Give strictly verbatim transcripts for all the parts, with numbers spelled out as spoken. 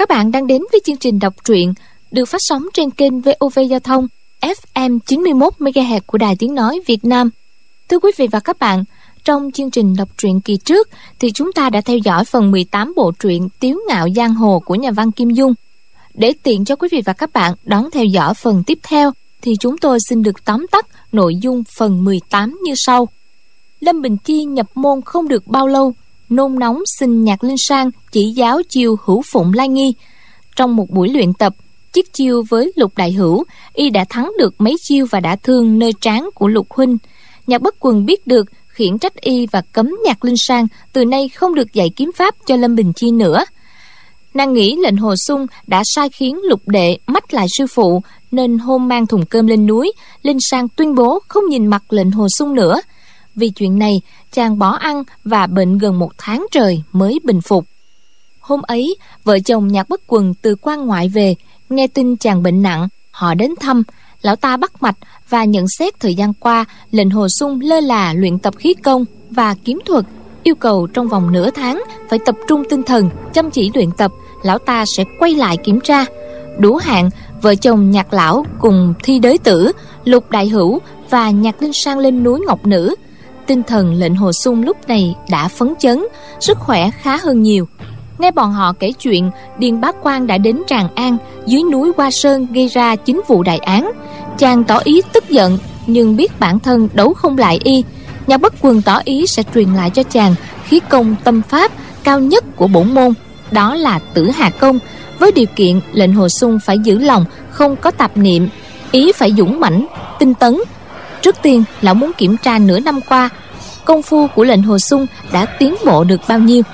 các bạn đang đến với chương trình đọc truyện được phát sóng trên kênh vê o vê Giao thông ép em chín mươi mốt mê ga héc của Đài Tiếng Nói Việt Nam. Thưa quý vị và các bạn, trong chương trình đọc truyện kỳ trước thì chúng ta đã theo dõi phần mười tám bộ truyện Tiếu Ngạo Giang Hồ của nhà văn Kim Dung. Để tiện cho quý vị và các bạn đón theo dõi phần tiếp theo thì chúng tôi xin được tóm tắt nội dung phần mười tám như sau. Lâm Bình Chi nhập môn không được bao lâu, nôn nóng xin Nhạc Linh Sang chỉ giáo chiêu Hữu Phụng Lai Nghi. Trong một buổi luyện tập, chiếc chiêu với Lục Đại Hữu, y đã thắng được mấy chiêu và đã thương nơi trán của Lục huynh. Nhạc Bất Quần biết được, khiển trách y và cấm Nhạc Linh Sang từ nay không được dạy kiếm pháp cho Lâm Bình Chi nữa. Nàng nghĩ lệnh Hồ Xung đã sai khiến Lục đệ mách lại sư phụ, nên hôm mang thùng cơm lên núi, Linh Sang tuyên bố không nhìn mặt lệnh Hồ Xung nữa. Vì chuyện này, chàng bỏ ăn và bệnh gần một tháng trời mới bình phục. Hôm ấy, vợ chồng Nhạc Bất Quần từ quan ngoại về, nghe tin chàng bệnh nặng, họ đến thăm. Lão ta bắt mạch và nhận xét thời gian qua, lệnh Hồ Xung lơ là luyện tập khí công và kiếm thuật, yêu cầu trong vòng nửa tháng phải tập trung tinh thần, chăm chỉ luyện tập. Lão ta sẽ quay lại kiểm tra. Đủ hạn, vợ chồng Nhạc lão cùng Thi Đới Tử, Lục Đại Hữu và Nhạc Linh Sang lên núi Ngọc Nữ. Tinh thần lệnh Hồ Xung lúc này đã phấn chấn, sức khỏe khá hơn nhiều. Nghe bọn họ kể chuyện Điền Bá Quang đã đến Tràng An, dưới núi Hoa Sơn gây ra chính vụ đại án, chàng tỏ ý tức giận, nhưng biết bản thân đấu không lại y. Nhạc Bất Quần tỏ ý sẽ truyền lại cho chàng khí công tâm pháp cao nhất của bổn môn, đó là Tử Hà Công, với điều kiện lệnh Hồ Xung phải giữ lòng, không có tạp niệm, ý phải dũng mãnh, tinh tấn. Trước tiên, lão muốn kiểm tra nửa năm qua, công phu của lệnh Hồ Xung đã tiến bộ được bao nhiêu.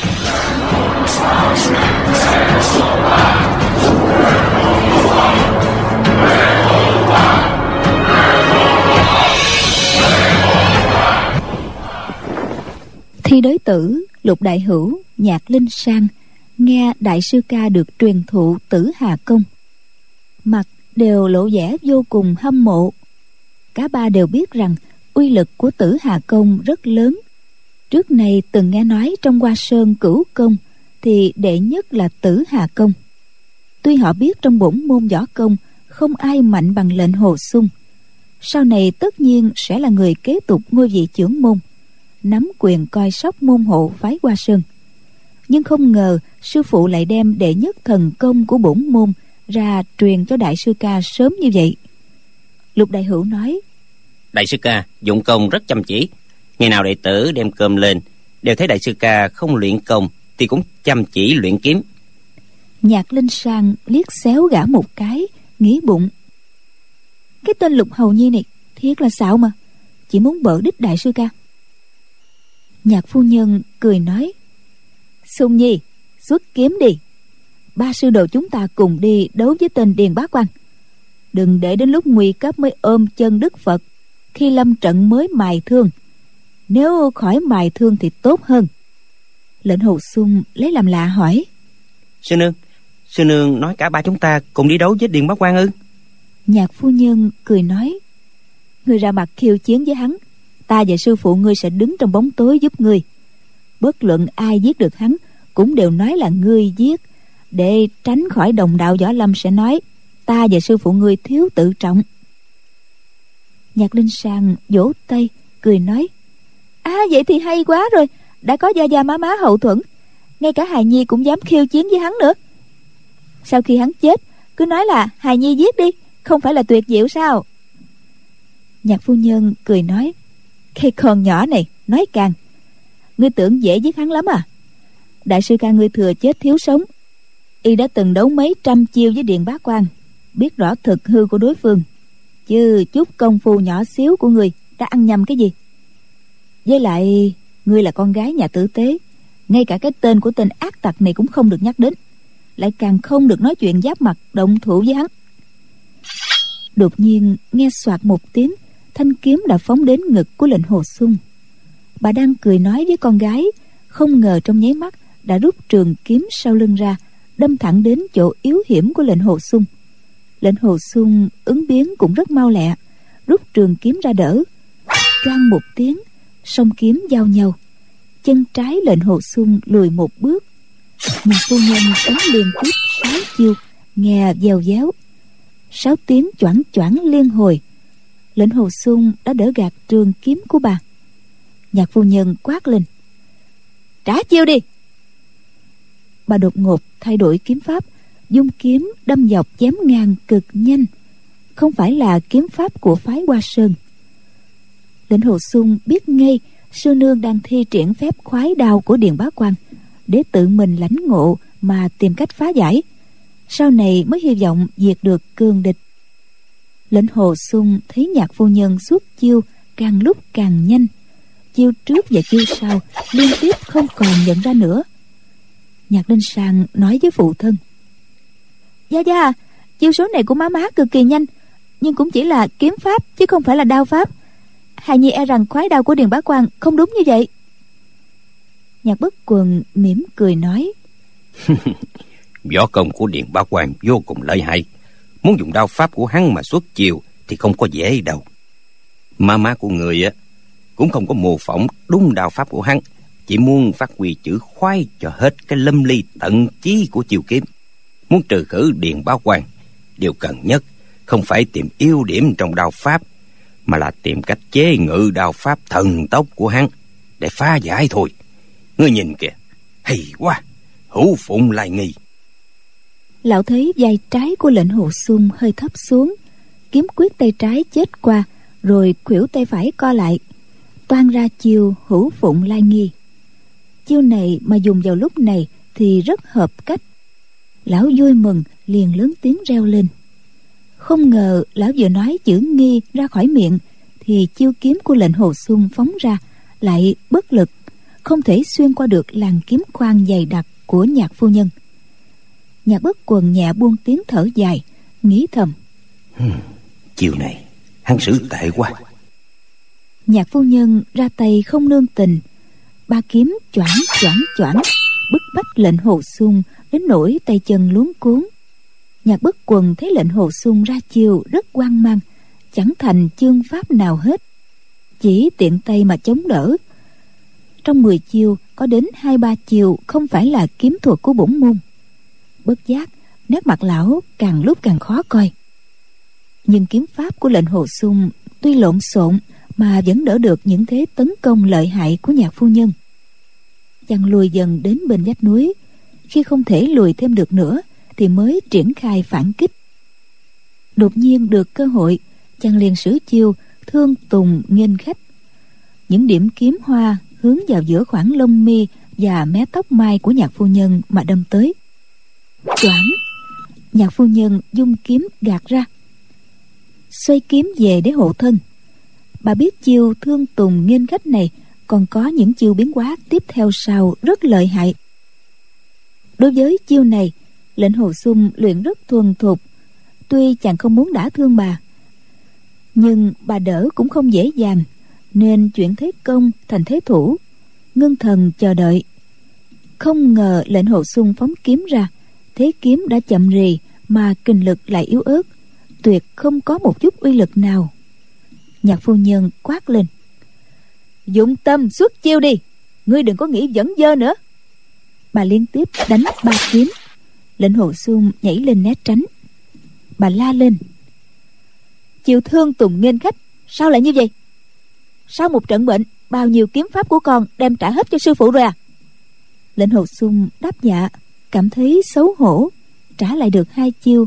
Thi Đới Tử, Lục Đại Hữu, Nhạc Linh Sang nghe đại sư ca được truyền thụ Tử Hà Công, mặt đều lộ vẻ vô cùng hâm mộ. Cả ba đều biết rằng uy lực của Tử Hà Công rất lớn. Trước này từng nghe nói trong Hoa Sơn Cửu Công thì đệ nhất là Tử Hà Công. Tuy họ biết trong bổn môn võ công không ai mạnh bằng lệnh Hồ Xung, sau này tất nhiên sẽ là người kế tục ngôi vị trưởng môn, nắm quyền coi sóc môn hộ phái Hoa Sơn. Nhưng không ngờ sư phụ lại đem đệ nhất thần công của bổn môn ra truyền cho đại sư ca sớm như vậy. Lục Đại Hữu nói: Đại sư ca dụng công rất chăm chỉ. Ngày nào đệ tử đem cơm lên, đều thấy đại sư ca không luyện công thì cũng chăm chỉ luyện kiếm. Nhạc Linh Sang liếc xéo gã một cái, nghĩ bụng: cái tên Lục Hầu Nhi này thiệt là xạo mà, chỉ muốn bợ đích đại sư ca. Nhạc phu nhân cười nói: Xung Nhi, xuất kiếm đi. Ba sư đồ chúng ta cùng đi đấu với tên Điền Bá Quang. Đừng để đến lúc nguy cấp mới ôm chân Đức Phật, khi lâm trận mới mài thương. Nếu khỏi mài thương thì tốt hơn. Lệnh Hồ Xung lấy làm lạ hỏi: Sư nương, sư nương nói cả ba chúng ta cùng đi đấu với Điền Bá Quang ư? Nhạc phu nhân cười nói: Ngươi ra mặt khiêu chiến với hắn, ta và sư phụ ngươi sẽ đứng trong bóng tối giúp ngươi. Bất luận ai giết được hắn cũng đều nói là ngươi giết, để tránh khỏi đồng đạo võ lâm sẽ nói ta và sư phụ ngươi thiếu tự trọng. Nhạc Linh Sang vỗ tay cười nói: À vậy thì hay quá rồi, đã có gia gia má má hậu thuẫn, ngay cả hài nhi cũng dám khiêu chiến với hắn nữa. Sau khi hắn chết cứ nói là hài nhi giết đi, không phải là tuyệt diệu sao? Nhạc phu nhân cười nói: Cái con nhỏ này nói càng, ngươi tưởng dễ giết hắn lắm à? Đại sư ca ngươi thừa chết thiếu sống, y đã từng đấu mấy trăm chiêu với Điền Bá Quang, biết rõ thực hư của đối phương, chứ chút công phu nhỏ xíu của ngươi đã ăn nhầm cái gì? Với lại ngươi là con gái nhà tử tế, ngay cả cái tên của tên ác tặc này cũng không được nhắc đến, lại càng không được nói chuyện giáp mặt động thủ với hắn. Đột nhiên nghe xoạt một tiếng, thanh kiếm đã phóng đến ngực của lệnh Hồ Xung. Bà đang cười nói với con gái, không ngờ trong nháy mắt đã rút trường kiếm sau lưng ra, đâm thẳng đến chỗ yếu hiểm của lệnh Hồ Xung. Lệnh Hồ Xung ứng biến cũng rất mau lẹ, rút trường kiếm ra đỡ. Choang một tiếng, song kiếm giao nhau, chân trái lệnh Hồ Xung lùi một bước, Nhạc phu nhân đánh liên tiếp sáu chiêu, nghe vèo véo. Sáu tiếng choảng choảng liên hồi. Lệnh Hồ Xung đã đỡ gạt trường kiếm của bà. Nhạc phu nhân quát lên: "Trả chiêu đi!" Bà đột ngột thay đổi kiếm pháp, dung kiếm đâm dọc chém ngang cực nhanh, không phải là kiếm pháp của phái Hoa Sơn. Lệnh Hồ Xung biết ngay sư nương đang thi triển phép khoái đao của Điền Bá Quang để tự mình lãnh ngộ mà tìm cách phá giải, sau này mới hy vọng diệt được cường địch. Lệnh Hồ Xung thấy nhạc phu nhân xuất chiêu càng lúc càng nhanh, chiêu trước và chiêu sau liên tiếp không còn nhận ra nữa. Nhạc Ninh Sang nói với phụ thân: "Gia gia, chiêu số này của má má cực kỳ nhanh, nhưng cũng chỉ là kiếm pháp chứ không phải là đao pháp. Hài nhi e rằng khoái đao của Điền Bá Quang không đúng như vậy." Nhạc Bất Quần mỉm cười nói: "Võ công của Điền Bá Quang vô cùng lợi hại, muốn dùng đao pháp của hắn mà xuất chiêu thì không có dễ đâu. Má má của người á cũng không có模phỏng đúng đao pháp của hắn, chỉ muốn phát huy chữ khoái cho hết cái lâm ly tận chí của chiêu kiếm. Muốn trừ khử Điền Bá Quang, điều cần nhất không phải tìm ưu điểm trong đao pháp, mà là tìm cách chế ngự đao pháp thần tốc của hắn để phá giải thôi. Ngươi nhìn kìa, hay quá, hữu phụng lai nghi." Lão thấy vai trái của Lệnh Hồ Xung hơi thấp xuống, kiếm quyết tay trái chết qua, rồi khuỷu tay phải co lại, toan ra chiêu hữu phụng lai nghi. Chiêu này mà dùng vào lúc này thì rất hợp cách. Lão vui mừng liền lớn tiếng reo lên. Không ngờ lão vừa nói chữ nghi ra khỏi miệng thì chiêu kiếm của Lệnh Hồ Xung phóng ra lại bất lực, không thể xuyên qua được làn kiếm khoan dày đặc của nhạc phu nhân. Nhạc Bất Quần nhẹ buông tiếng thở dài, nghĩ thầm: hmm, chiêu này hắn xử tệ quá. Nhạc phu nhân ra tay không nương tình, ba kiếm choảng choảng choảng bức bách Lệnh Hồ Xung đến nỗi tay chân luống cuống. Nhạc Bất Quần thấy Lệnh Hồ Xung ra chiêu rất hoang mang, chẳng thành chương pháp nào hết, chỉ tiện tay mà chống đỡ. Trong mười chiêu có đến hai ba chiêu không phải là kiếm thuật của bổn môn. Bất giác nét mặt lão càng lúc càng khó coi. Nhưng kiếm pháp của Lệnh Hồ Xung tuy lộn xộn mà vẫn đỡ được những thế tấn công lợi hại của nhạc phu nhân. Chàng lùi dần đến bên vách núi, khi không thể lùi thêm được nữa thì mới triển khai phản kích. Đột nhiên được cơ hội, chàng liền sử chiêu thương tùng nghênh khách. Những điểm kiếm hoa hướng vào giữa khoảng lông mi và mé tóc mai của nhạc phu nhân mà đâm tới. Choảng! Nhạc phu nhân dung kiếm gạt ra, xoay kiếm về để hộ thân. Bà biết chiêu thương tùng nghênh khách này còn có những chiêu biến hóa tiếp theo sau rất lợi hại. Đối với chiêu này, Lệnh Hồ Xung luyện rất thuần thục. Tuy chàng không muốn đả thương bà, nhưng bà đỡ cũng không dễ dàng, nên chuyển thế công thành thế thủ, ngưng thần chờ đợi. Không ngờ Lệnh Hồ Xung phóng kiếm ra, thế kiếm đã chậm rì mà kình lực lại yếu ớt, tuyệt không có một chút uy lực nào. Nhạc phu nhân quát lên: "Dụng tâm xuất chiêu đi, ngươi đừng có nghĩ dẫn dơ nữa." Bà liên tiếp đánh ba kiếm. Lệnh Hồ Xung nhảy lên né tránh. Bà la lên: "Chiêu thương tùng nghênh khách sao lại như vậy? Sau một trận bệnh, bao nhiêu kiếm pháp của con đem trả hết cho sư phụ rồi à?" Lệnh Hồ Xung đáp dạ, cảm thấy xấu hổ, trả lại được hai chiêu.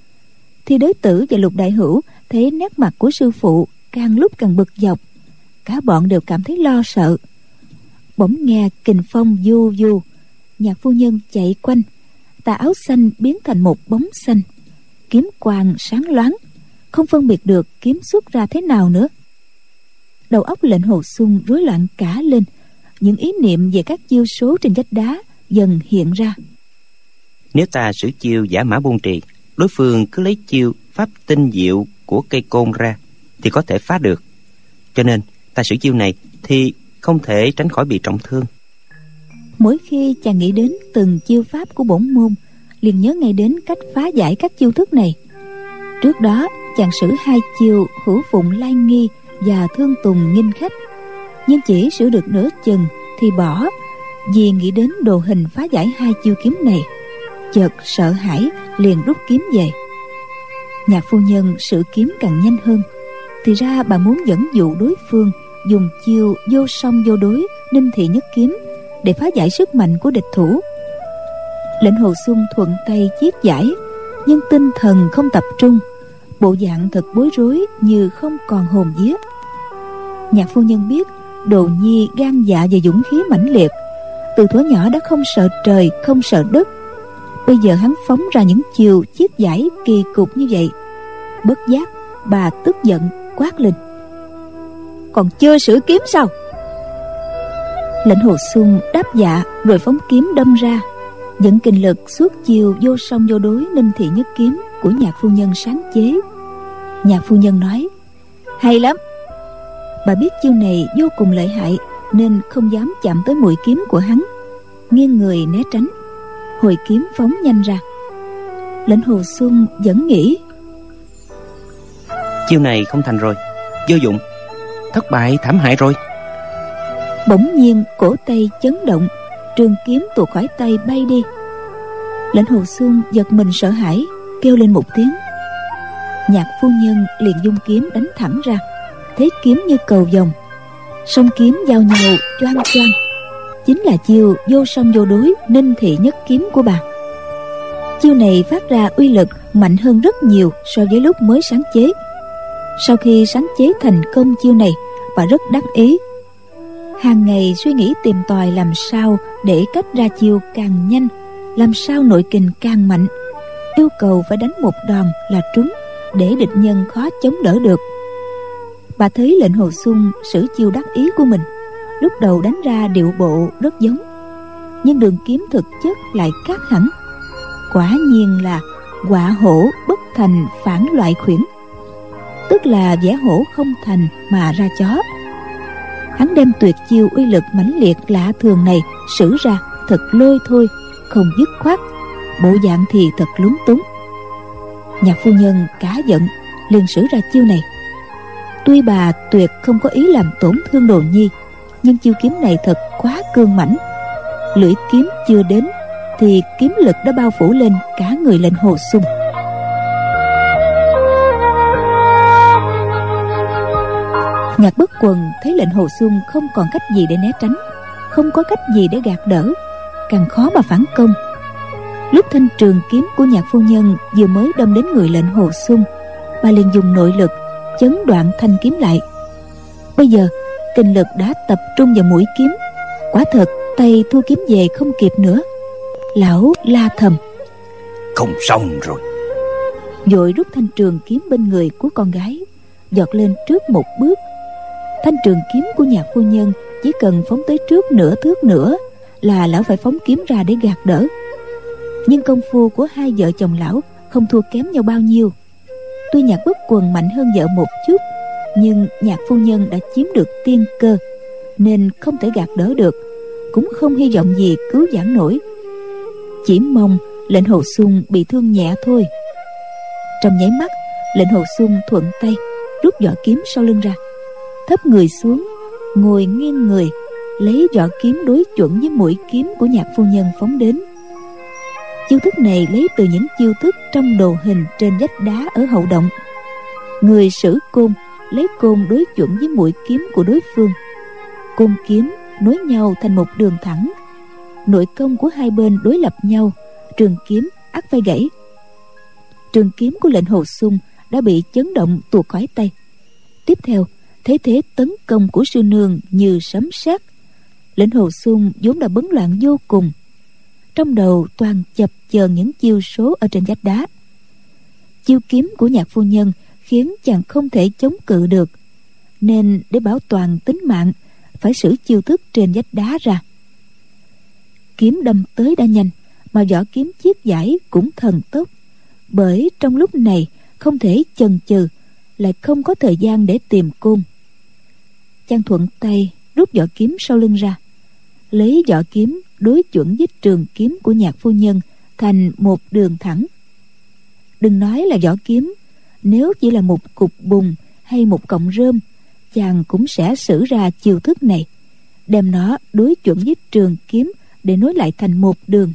Thì Đới Tử và Lục Đại Hữu thấy nét mặt của sư phụ càng lúc càng bực dọc, cả bọn đều cảm thấy lo sợ. Bỗng nghe kình phong du du, nhạc phu nhân chạy quanh, tà áo xanh biến thành một bóng xanh, kiếm quang sáng loáng, không phân biệt được kiếm xuất ra thế nào nữa. Đầu óc Lệnh Hồ Xung rối loạn cả lên, những ý niệm về các chiêu số trên vách đá dần hiện ra. Nếu ta sử chiêu giả mã buôn trì, đối phương cứ lấy chiêu pháp tinh diệu của cây côn ra thì có thể phá được. Cho nên ta sử chiêu này thì không thể tránh khỏi bị trọng thương. Mỗi khi chàng nghĩ đến từng chiêu pháp của bổn môn, liền nhớ ngay đến cách phá giải các chiêu thức này. Trước đó chàng sử hai chiêu hữu phụng lai nghi và thương tùng nghênh khách, nhưng chỉ sử được nửa chừng thì bỏ, vì nghĩ đến đồ hình phá giải hai chiêu kiếm này, chợt sợ hãi liền rút kiếm về. Nhạc phu nhân sử kiếm càng nhanh hơn, thì ra bà muốn dẫn dụ đối phương dùng chiêu vô song vô đối ninh thị nhất kiếm để phá giải sức mạnh của địch thủ. Lệnh Hồ Xuân thuận tay chiết giải, nhưng tinh thần không tập trung, bộ dạng thật bối rối như không còn hồn vía. Nhạc phu nhân biết Đồ Nhi gan dạ và dũng khí mãnh liệt, từ thuở nhỏ đã không sợ trời không sợ đất. Bây giờ hắn phóng ra những chiều chiết giải kỳ cục như vậy, bất giác bà tức giận quát lên: "Còn chưa sử kiếm sao?" Lệnh Hồ Xuân đáp dạ rồi phóng kiếm đâm ra, dẫn kinh lực suốt chiều vô song vô đối ninh thị nhất kiếm của nhạc phu nhân sáng chế. Nhạc phu nhân nói: "Hay lắm." Bà biết chiêu này vô cùng lợi hại nên không dám chạm tới mũi kiếm của hắn, nghiêng người né tránh, hồi kiếm phóng nhanh ra. Lệnh Hồ Xuân vẫn nghĩ: chiêu này không thành rồi, vô dụng, thất bại thảm hại rồi. Bỗng nhiên cổ tay chấn động, trường kiếm tuột khỏi tay bay đi. Lệnh Hồ Xuân giật mình sợ hãi, kêu lên một tiếng. Nhạc phu nhân liền dung kiếm đánh thẳng ra, thế kiếm như cầu vồng, song kiếm giao nhau choang choang, chính là chiêu vô song vô đối ninh thị nhất kiếm của bà. Chiêu này phát ra uy lực mạnh hơn rất nhiều so với lúc mới sáng chế. Sau khi sáng chế thành công chiêu này, bà rất đắc ý, hàng ngày suy nghĩ tìm tòi làm sao để cách ra chiêu càng nhanh, làm sao nội kình càng mạnh, yêu cầu phải đánh một đòn là trúng để địch nhân khó chống đỡ được. Bà thấy Lệnh Hồ Xuân sử chiêu đắc ý của mình, lúc đầu đánh ra điệu bộ rất giống, nhưng đường kiếm thực chất lại khác hẳn. Quả nhiên là quạ hổ bất thành phản loại khuyển, tức là vẽ hổ không thành mà ra chó. Hắn đem tuyệt chiêu uy lực mãnh liệt lạ thường này sử ra thật lôi thôi, không dứt khoát, bộ dạng thì thật lúng túng. Nhạc phu nhân cá giận liền sử ra chiêu này. Tuy bà tuyệt không có ý làm tổn thương Đồ Nhi, nhưng chiêu kiếm này thật quá cương mãnh. Lưỡi kiếm chưa đến thì kiếm lực đã bao phủ lên cả người Lệnh Hồ Xuân. Nhạc Bất Quần thấy Lệnh Hồ Xuân không còn cách gì để né tránh, không có cách gì để gạt đỡ, càng khó mà phản công. Lúc thanh trường kiếm của nhạc phu nhân vừa mới đâm đến người Lệnh Hồ Xuân, bà liền dùng nội lực chấn đoạn thanh kiếm lại. Bây giờ kinh lực đã tập trung vào mũi kiếm, quả thật tay thu kiếm về không kịp nữa. Lão la thầm: "Không xong rồi." Vội rút thanh trường kiếm bên người của con gái, giọt lên trước một bước. Thanh trường kiếm của nhạc phu nhân chỉ cần phóng tới trước nửa thước nữa là lão phải phóng kiếm ra để gạt đỡ. Nhưng công phu của hai vợ chồng lão không thua kém nhau bao nhiêu. Tuy Nhạc Bất Quần mạnh hơn vợ một chút, nhưng nhạc phu nhân đã chiếm được tiên cơ nên không thể gạt đỡ được, cũng không hy vọng gì cứu vãn nổi. Chỉ mong Lệnh Hồ Xuân bị thương nhẹ thôi. Trong nháy mắt, Lệnh Hồ Xuân thuận tay rút vỏ kiếm sau lưng ra, thấp người xuống, ngồi nghiêng người, lấy vỏ kiếm đối chuẩn với mũi kiếm của nhạc phu nhân phóng đến. Chiêu thức này lấy từ những chiêu thức trong đồ hình trên vách đá ở hậu động. Người sử côn lấy côn đối chuẩn với mũi kiếm của đối phương, côn kiếm nối nhau thành một đường thẳng, nội công của hai bên đối lập nhau, trường kiếm ắt phải gãy. Trường kiếm của Lệnh Hồ Xuân đã bị chấn động tuột khỏi tay. Tiếp theo, thế thế tấn công của sư nương như sấm sét. Lệnh Hồ Xuân vốn đã bấn loạn vô cùng, trong đầu toàn chập chờn những chiêu số ở trên vách đá. Chiêu kiếm của nhạc phu nhân khiến chàng không thể chống cự được, nên để bảo toàn tính mạng phải sử chiêu thức trên vách đá ra. Kiếm đâm tới đã nhanh, mà vỏ kiếm chiết giải cũng thần tốc, bởi trong lúc này không thể chần chừ, lại không có thời gian để tìm côn. Chàng thuận tay rút vỏ kiếm sau lưng ra, lấy vỏ kiếm đối chuẩn với trường kiếm của nhạc phu nhân thành một đường thẳng. Đừng nói là vỏ kiếm, nếu chỉ là một cục bùn hay một cọng rơm, chàng cũng sẽ sử ra chiêu thức này, đem nó đối chuẩn với trường kiếm để nối lại thành một đường.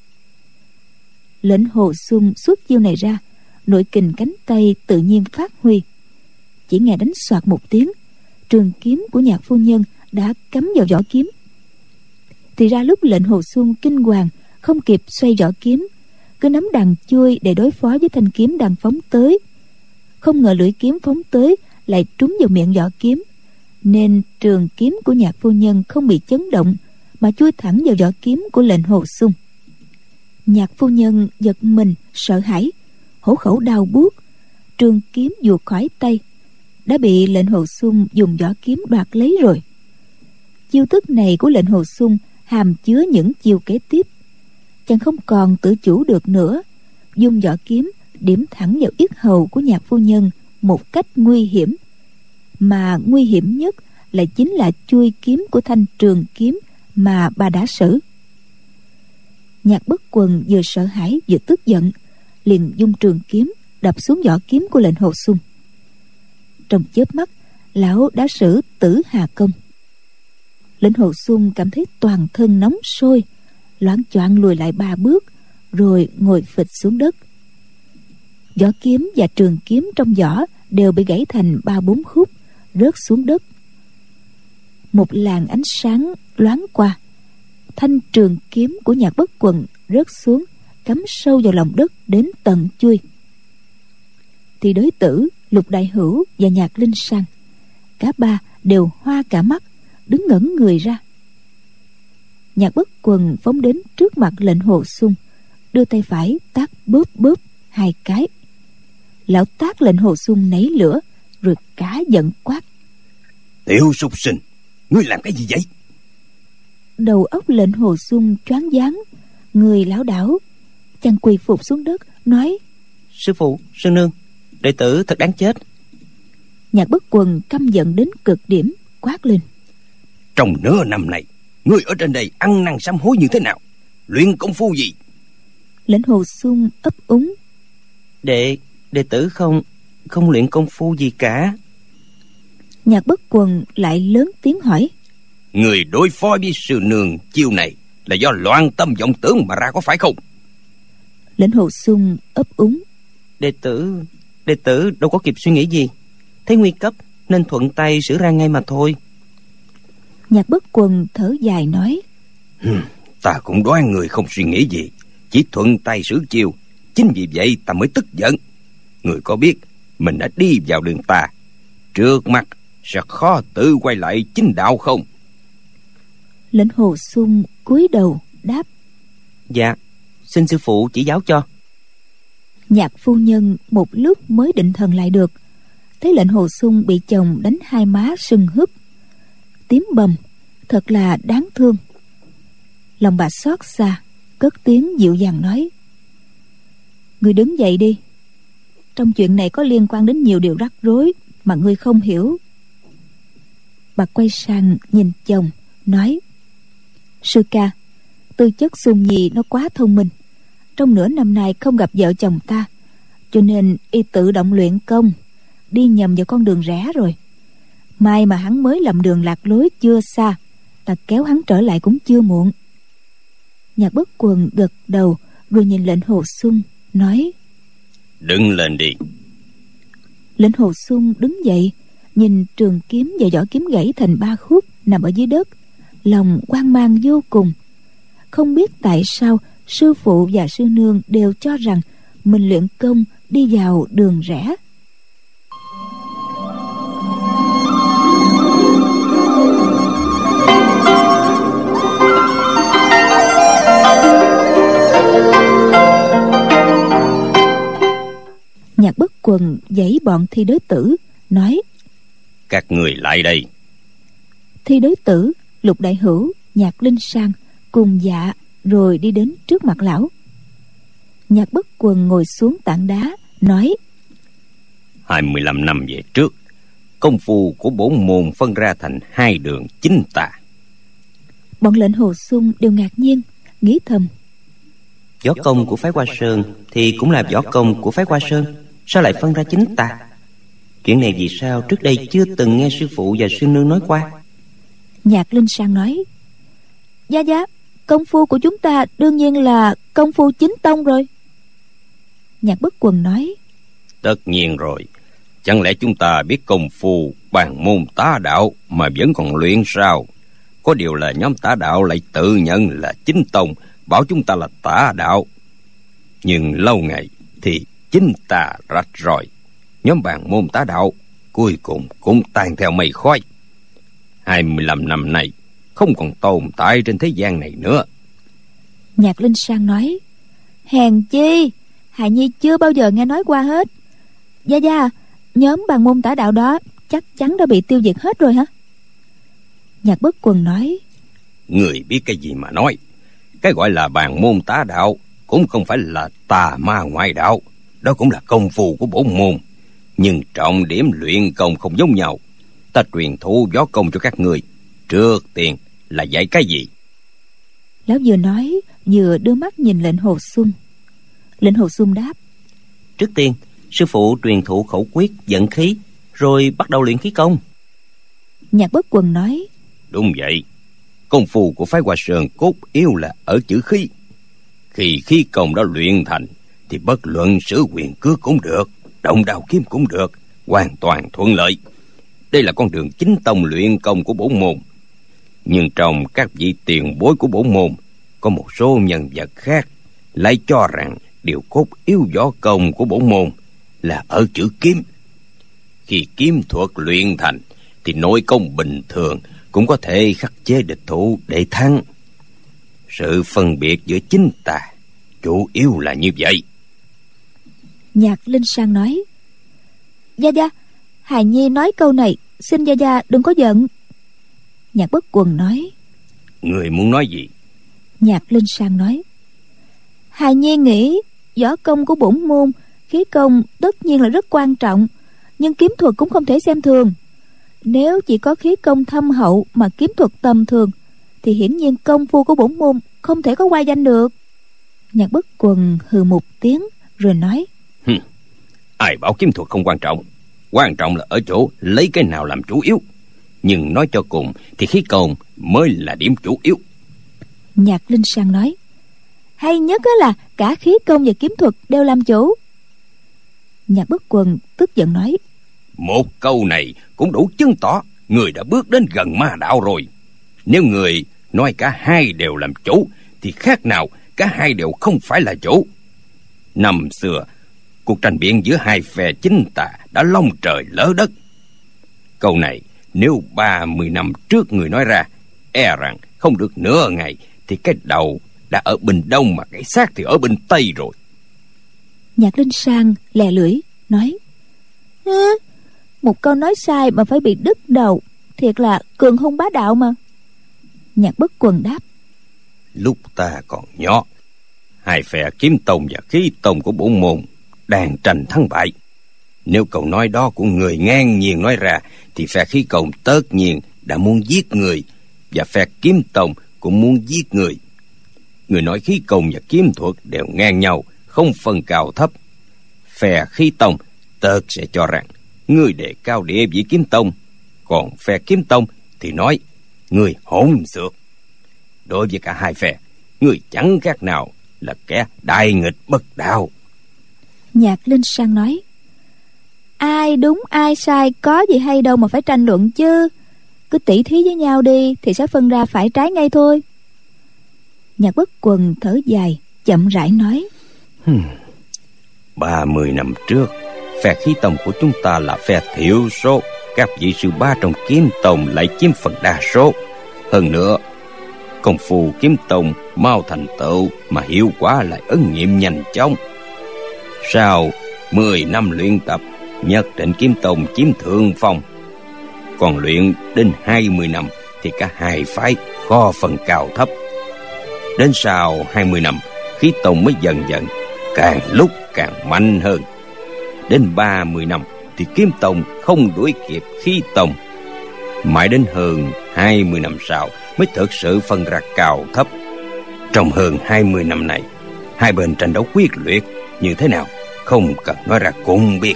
Lệnh Hồ Xuân xuất chiêu này ra, nội kình cánh tay tự nhiên phát huy. Chỉ nghe đánh soạt một tiếng, trường kiếm của Nhạc phu nhân đã cắm vào vỏ kiếm. Thì ra lúc Lệnh Hồ Xuân kinh hoàng, không kịp xoay vỏ kiếm, cứ nắm đằng chui để đối phó với thanh kiếm đang phóng tới. Không ngờ lưỡi kiếm phóng tới lại trúng vào miệng vỏ kiếm, nên trường kiếm của Nhạc phu nhân không bị chấn động mà chui thẳng vào vỏ kiếm của Lệnh Hồ Xuân. Nhạc phu nhân giật mình sợ hãi, hổ khẩu đau buốt, trường kiếm vụt khỏi tay, đã bị Lệnh Hồ Xuân dùng vỏ kiếm đoạt lấy rồi. Chiêu thức này của Lệnh Hồ Xuân hàm chứa những chiêu kế tiếp. Chàng không còn tự chủ được nữa, dùng vỏ kiếm điểm thẳng vào yết hầu của Nhạc phu nhân một cách nguy hiểm, mà nguy hiểm nhất là chính là chuôi kiếm của thanh trường kiếm mà bà đã sử. Nhạc Bất Quần vừa sợ hãi vừa tức giận, liền dung trường kiếm đập xuống vỏ kiếm của Lệnh Hồ Xuân. Trong chớp mắt, lão đã sử Tử Hà Công. Lệnh Hồ Xuân cảm thấy toàn thân nóng sôi, loạng choạng lùi lại ba bước, rồi ngồi phịch xuống đất. Vỏ kiếm và trường kiếm trong vỏ đều bị gãy thành ba bốn khúc, rớt xuống đất. Một làn ánh sáng loáng qua, thanh trường kiếm của Nhạc Bất Quần rớt xuống, cắm sâu vào lòng đất đến tận chuôi. Thì Đới Tử, Lục Đại Hữu và Nhạc Linh Sang, cả ba đều hoa cả mắt, đứng ngẩn người ra. Nhạc Bất Quần phóng đến trước mặt Lệnh Hồ Xuân, đưa tay phải tát bóp bóp hai cái. Lão tát Lệnh Hồ Xuân nảy lửa, rồi cả giận quát: Tiểu súc sinh, ngươi làm cái gì vậy? Đầu óc Lệnh Hồ Xuân choáng váng, người lảo đảo. Chàng quỳ phục xuống đất nói: Sư phụ, sư nương, đệ tử thật đáng chết. Nhạc Bất Quần căm giận đến cực điểm, quát lên: Trong nửa năm này, ngươi ở trên đây ăn năn sám hối như thế nào? Luyện công phu gì? Lệnh Hồ Xuân ấp úng: Đệ, đệ tử không, không luyện công phu gì cả. Nhạc Bất Quần lại lớn tiếng hỏi: Người đối phó với sư nương chiêu này là do loạn tâm vọng tưởng mà ra, có phải không? Lệnh Hồ Xuân ấp úng: Đệ tử, đệ tử đâu có kịp suy nghĩ gì, thấy nguy cấp nên thuận tay sử ra ngay mà thôi. Nhạc Bất Quần thở dài nói: Ta cũng đoán người không suy nghĩ gì, chỉ thuận tay sử chiêu. Chính vì vậy ta mới tức giận. Người có biết mình đã đi vào đường tà, trước mặt sẽ khó tự quay lại chính đạo không? Lệnh Hồ Xuân cúi đầu đáp: Dạ, xin sư phụ chỉ giáo cho. Nhạc phu nhân một lúc mới định thần lại được, thấy Lệnh Hồ Xuân bị chồng đánh hai má sưng húp, tím bầm, thật là đáng thương. Lòng bà xót xa, cất tiếng dịu dàng nói: Ngươi đứng dậy đi. Trong chuyện này có liên quan đến nhiều điều rắc rối mà ngươi không hiểu. Bà quay sang nhìn chồng nói: Sư ca, tư chất Xuân Nhi nó quá thông minh, trong nửa năm nay không gặp vợ chồng ta, cho nên y tự động luyện công, đi nhầm vào con đường rẽ rồi. Mai mà hắn mới lầm đường lạc lối chưa xa, ta kéo hắn trở lại cũng chưa muộn. Nhạc Bất Quần gật đầu, rồi nhìn Lệnh Hồ Xuân nói: Đứng lên đi. Lệnh Hồ Xuân đứng dậy, nhìn trường kiếm và vỏ kiếm gãy thành ba khúc nằm ở dưới đất, lòng hoang mang vô cùng. Không biết tại sao sư phụ và sư nương đều cho rằng mình luyện công đi vào đường rẽ. Nhạc Bất Quần dãy bọn Thi Đới Tử nói: Các người lại đây. Thi Đới Tử, Lục Đại Hữu, Nhạc Linh Sang cùng dạ rồi đi đến trước mặt lão. Nhạc Bất Quần ngồi xuống tảng đá nói: hai mươi lăm năm về trước, công phu của bổn môn phân ra thành hai đường chính tà. Bọn Lệnh Hồ Xuân đều ngạc nhiên, nghĩ thầm: Võ công của phái Hoa Sơn thì cũng là võ công của phái Hoa Sơn, sao lại phân ra chính tà? Chuyện này vì sao trước đây chưa từng nghe sư phụ và sư nương nói qua? Nhạc Linh Sang nói: Gia Gia, công phu của chúng ta đương nhiên là công phu chính tông rồi. Nhạc Bất Quần nói: Tất nhiên rồi. Chẳng lẽ chúng ta biết công phu bàn môn tá đạo mà vẫn còn luyện sao? Có điều là nhóm tả đạo lại tự nhận là chính tông, bảo chúng ta là tả đạo. Nhưng lâu ngày thì chính ta rạch ròi. Nhóm bàn môn tá đạo cuối cùng cũng tan theo mây khói. Hai mươi lăm năm nay không còn tồn tại trên thế gian này nữa. Nhạc Linh Sang nói: Hèn chi, Hài Nhi chưa bao giờ nghe nói qua hết. Gia Gia, nhóm bàn môn tả đạo đó chắc chắn đã bị tiêu diệt hết rồi hả? Nhạc Bất Quần nói: Người biết cái gì mà nói. Cái gọi là bàn môn tá đạo cũng không phải là tà ma ngoại đạo. Đó cũng là công phu của bổn môn. Nhưng trọng điểm luyện công không giống nhau. Ta truyền thụ võ công cho các người, trước tiên là dạy cái gì? Lão vừa nói vừa đưa mắt nhìn Lệnh Hồ Xuân. Lệnh Hồ Xuân đáp: Trước tiên sư phụ truyền thụ khẩu quyết dẫn khí, rồi bắt đầu luyện khí công. Nhạc Bất Quần nói: Đúng vậy. Công phu của phái Hoa Sơn cốt yếu là ở chữ khí. Khi khí công đã luyện thành thì bất luận sử quyền cước cũng được, động đao kiếm cũng được, hoàn toàn thuận lợi. Đây là con đường chính tông luyện công của bổn môn. Nhưng trong các vị tiền bối của bổn môn, có một số nhân vật khác lại cho rằng điều cốt yếu võ công của bổn môn là ở chữ kiếm. Khi kiếm thuật luyện thành thì nội công bình thường cũng có thể khắc chế địch thủ để thắng. Sự phân biệt giữa chính tà chủ yếu là như vậy. Nhạc Linh Sang nói: Gia Gia, Hài Nhi nói câu này, xin Gia Gia đừng có giận. Nhạc Bất Quần nói: Người muốn nói gì? Nhạc Linh Sang nói: Hài Nhi nghĩ võ công của bổn môn, khí công tất nhiên là rất quan trọng, nhưng kiếm thuật cũng không thể xem thường. Nếu chỉ có khí công thâm hậu mà kiếm thuật tầm thường thì hiển nhiên công phu của bổn môn không thể có oai danh được. Nhạc Bất Quần hừ một tiếng rồi nói: Hừm, ai bảo kiếm thuật không quan trọng? Quan trọng là ở chỗ lấy cái nào làm chủ yếu. Nhưng nói cho cùng thì khí công mới là điểm chủ yếu. Nhạc Linh Sang nói: Hay nhất là cả khí công và kiếm thuật đều làm chủ. Nhạc Bất Quần tức giận nói: Một câu này cũng đủ chứng tỏ người đã bước đến gần ma đạo rồi. Nếu người nói cả hai đều làm chủ thì khác nào cả hai đều không phải là chủ. Năm xưa cuộc tranh biện giữa hai phe chính tà đã long trời lỡ đất. Câu này nếu ba mươi năm trước người nói ra, e rằng không được nửa ngày thì cái đầu đã ở bên đông mà cái xác thì ở bên tây rồi. Nhạc Linh Sang lè lưỡi nói: Hả? Một câu nói sai mà phải bị đứt đầu, thiệt là cường hung bá đạo mà. Nhạc Bất Quần đáp: Lúc ta còn nhỏ, hai phe kiếm tông và khí tông của bổn môn đang tranh thắng bại. Nếu câu nói đó của người ngang nhiên nói ra thì phe khí công tất nhiên đã muốn giết người, và phe kiếm tông cũng muốn giết người. Người nói khí công và kiếm thuật đều ngang nhau, không phân cao thấp. Phe khí tông tất sẽ cho rằng người đề cao địa vị kiếm tông, còn phe kiếm tông thì nói người hỗn xược. Đối với cả hai phe, người chẳng khác nào là kẻ đại nghịch bất đạo. Nhạc Linh Sang nói: Ai đúng ai sai có gì hay đâu mà phải tranh luận chứ. Cứ tỉ thí với nhau đi thì sẽ phân ra phải trái ngay thôi. Nhạc Bất Quần thở dài chậm rãi nói: Ba mươi năm trước, phe khí tông của chúng ta là phe thiểu số. Các vị sư bá trong kiếm tông lại chiếm phần đa số. Hơn nữa, công phu kiếm tông mau thành tựu mà hiệu quả lại ứng nghiệm nhanh chóng. Sau mười năm luyện tập, nhất định kiếm tông chiếm thượng phong. Còn luyện đến hai mươi năm thì cả hai phái khó phần cao thấp. Đến sau hai mươi năm, khí tông mới dần dần càng lúc càng mạnh hơn. Đến ba mươi năm thì kiếm tông không đuổi kịp khí tông. Mãi đến hơn hai mươi năm sau mới thực sự phân ra cao thấp. Trong hơn hai mươi năm này, hai bên tranh đấu quyết liệt như thế nào không cần nói ra cũng biết.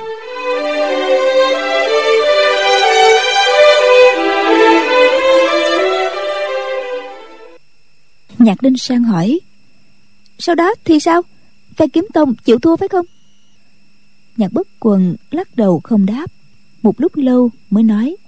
Nhạc Linh Sang hỏi: Sau đó thì sao? Phe Kiếm Tông chịu thua phải không? Nhạc Bất Quần lắc đầu không đáp. Một lúc lâu mới nói: